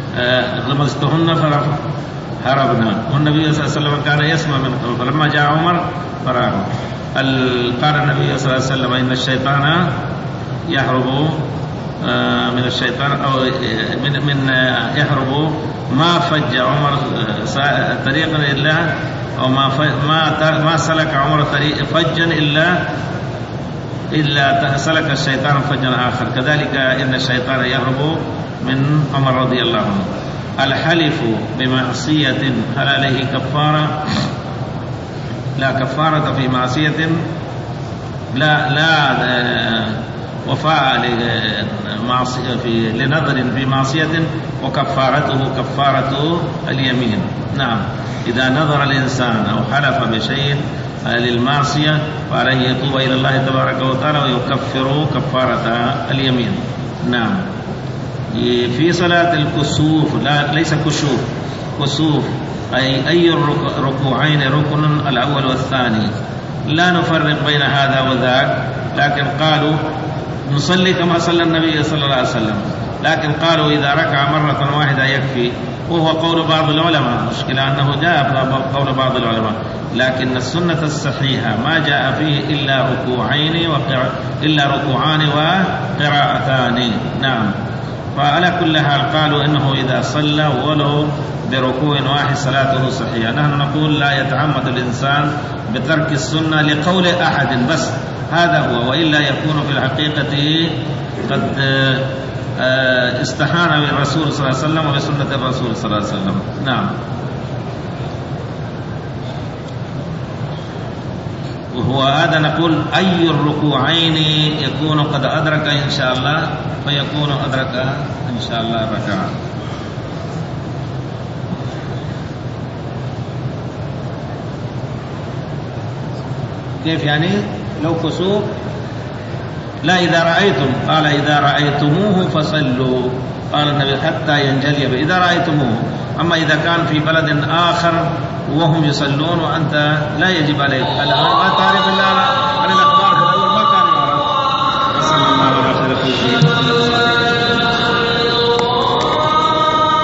غمزتهن فهربنا، والنبي صلى الله عليه وسلم كان يسمع من قبل، فلما جاء عمر فراه. قال النبي صلى الله عليه وسلم إن الشيطان يهرب من الشيطان أو من من يهرب ما فج عمر طريقا إلا أو ما ما ما سلك عمر طريق فجا إلا إلا سلك الشيطان فجا آخر، كذلك إن الشيطان يهرب من عمر رضي الله عنه. الحلف بمعصية هل عليه كفارة؟ لا كفارة في معصية، لا لا وفاء في لنظر في معصية وكفارته كفارة اليمين. نعم، إذا نظر الإنسان أو حلف بشيء للمعصية فعليه يتوب إلى الله تبارك وتعالى ويكفر كفارة اليمين. نعم. في صلاة الكسوف، لا ليس كشوف، كسوف أي أي الركوعين ركن الأول والثاني، لا نفرق بين هذا وذاك، لكن قالوا نصلي كما صلى النبي صلى الله عليه وسلم، لكن قالوا إذا ركع مرة واحدة يكفي، وهو قول بعض العلماء، مشكلة أنه جاء قول بعض العلماء، لكن السنة الصحيحة ما جاء فيه إلا ركوعين وقراء إلا ركوعان وقراءتان. نعم. فعلى كل حال قالوا إنه إذا صلى ولو بركوع واحد صلاته صحيحة. نحن نقول لا يتعمد الإنسان بترك السنة لقول أحد بس، هذا هو، وإلا يكون في الحقيقة قد استحان بالرسول صلى الله عليه وسلم وبسنة الرسول صلى الله عليه وسلم. نعم. وهو هذا نقول أي الركوعين يكون قد أدرك إن شاء الله فيكون أدرك إن شاء الله الركعة. كيف يعني لو كسوف؟ لا، إذا رأيتم، قال إذا رأيتموه فصلوا، قال النبي حتى ينجلي إذا رأيتموه. أما إذا كان في بلد آخر وهم يصلون وأنت لا يجب عليك، ما تعرف إلا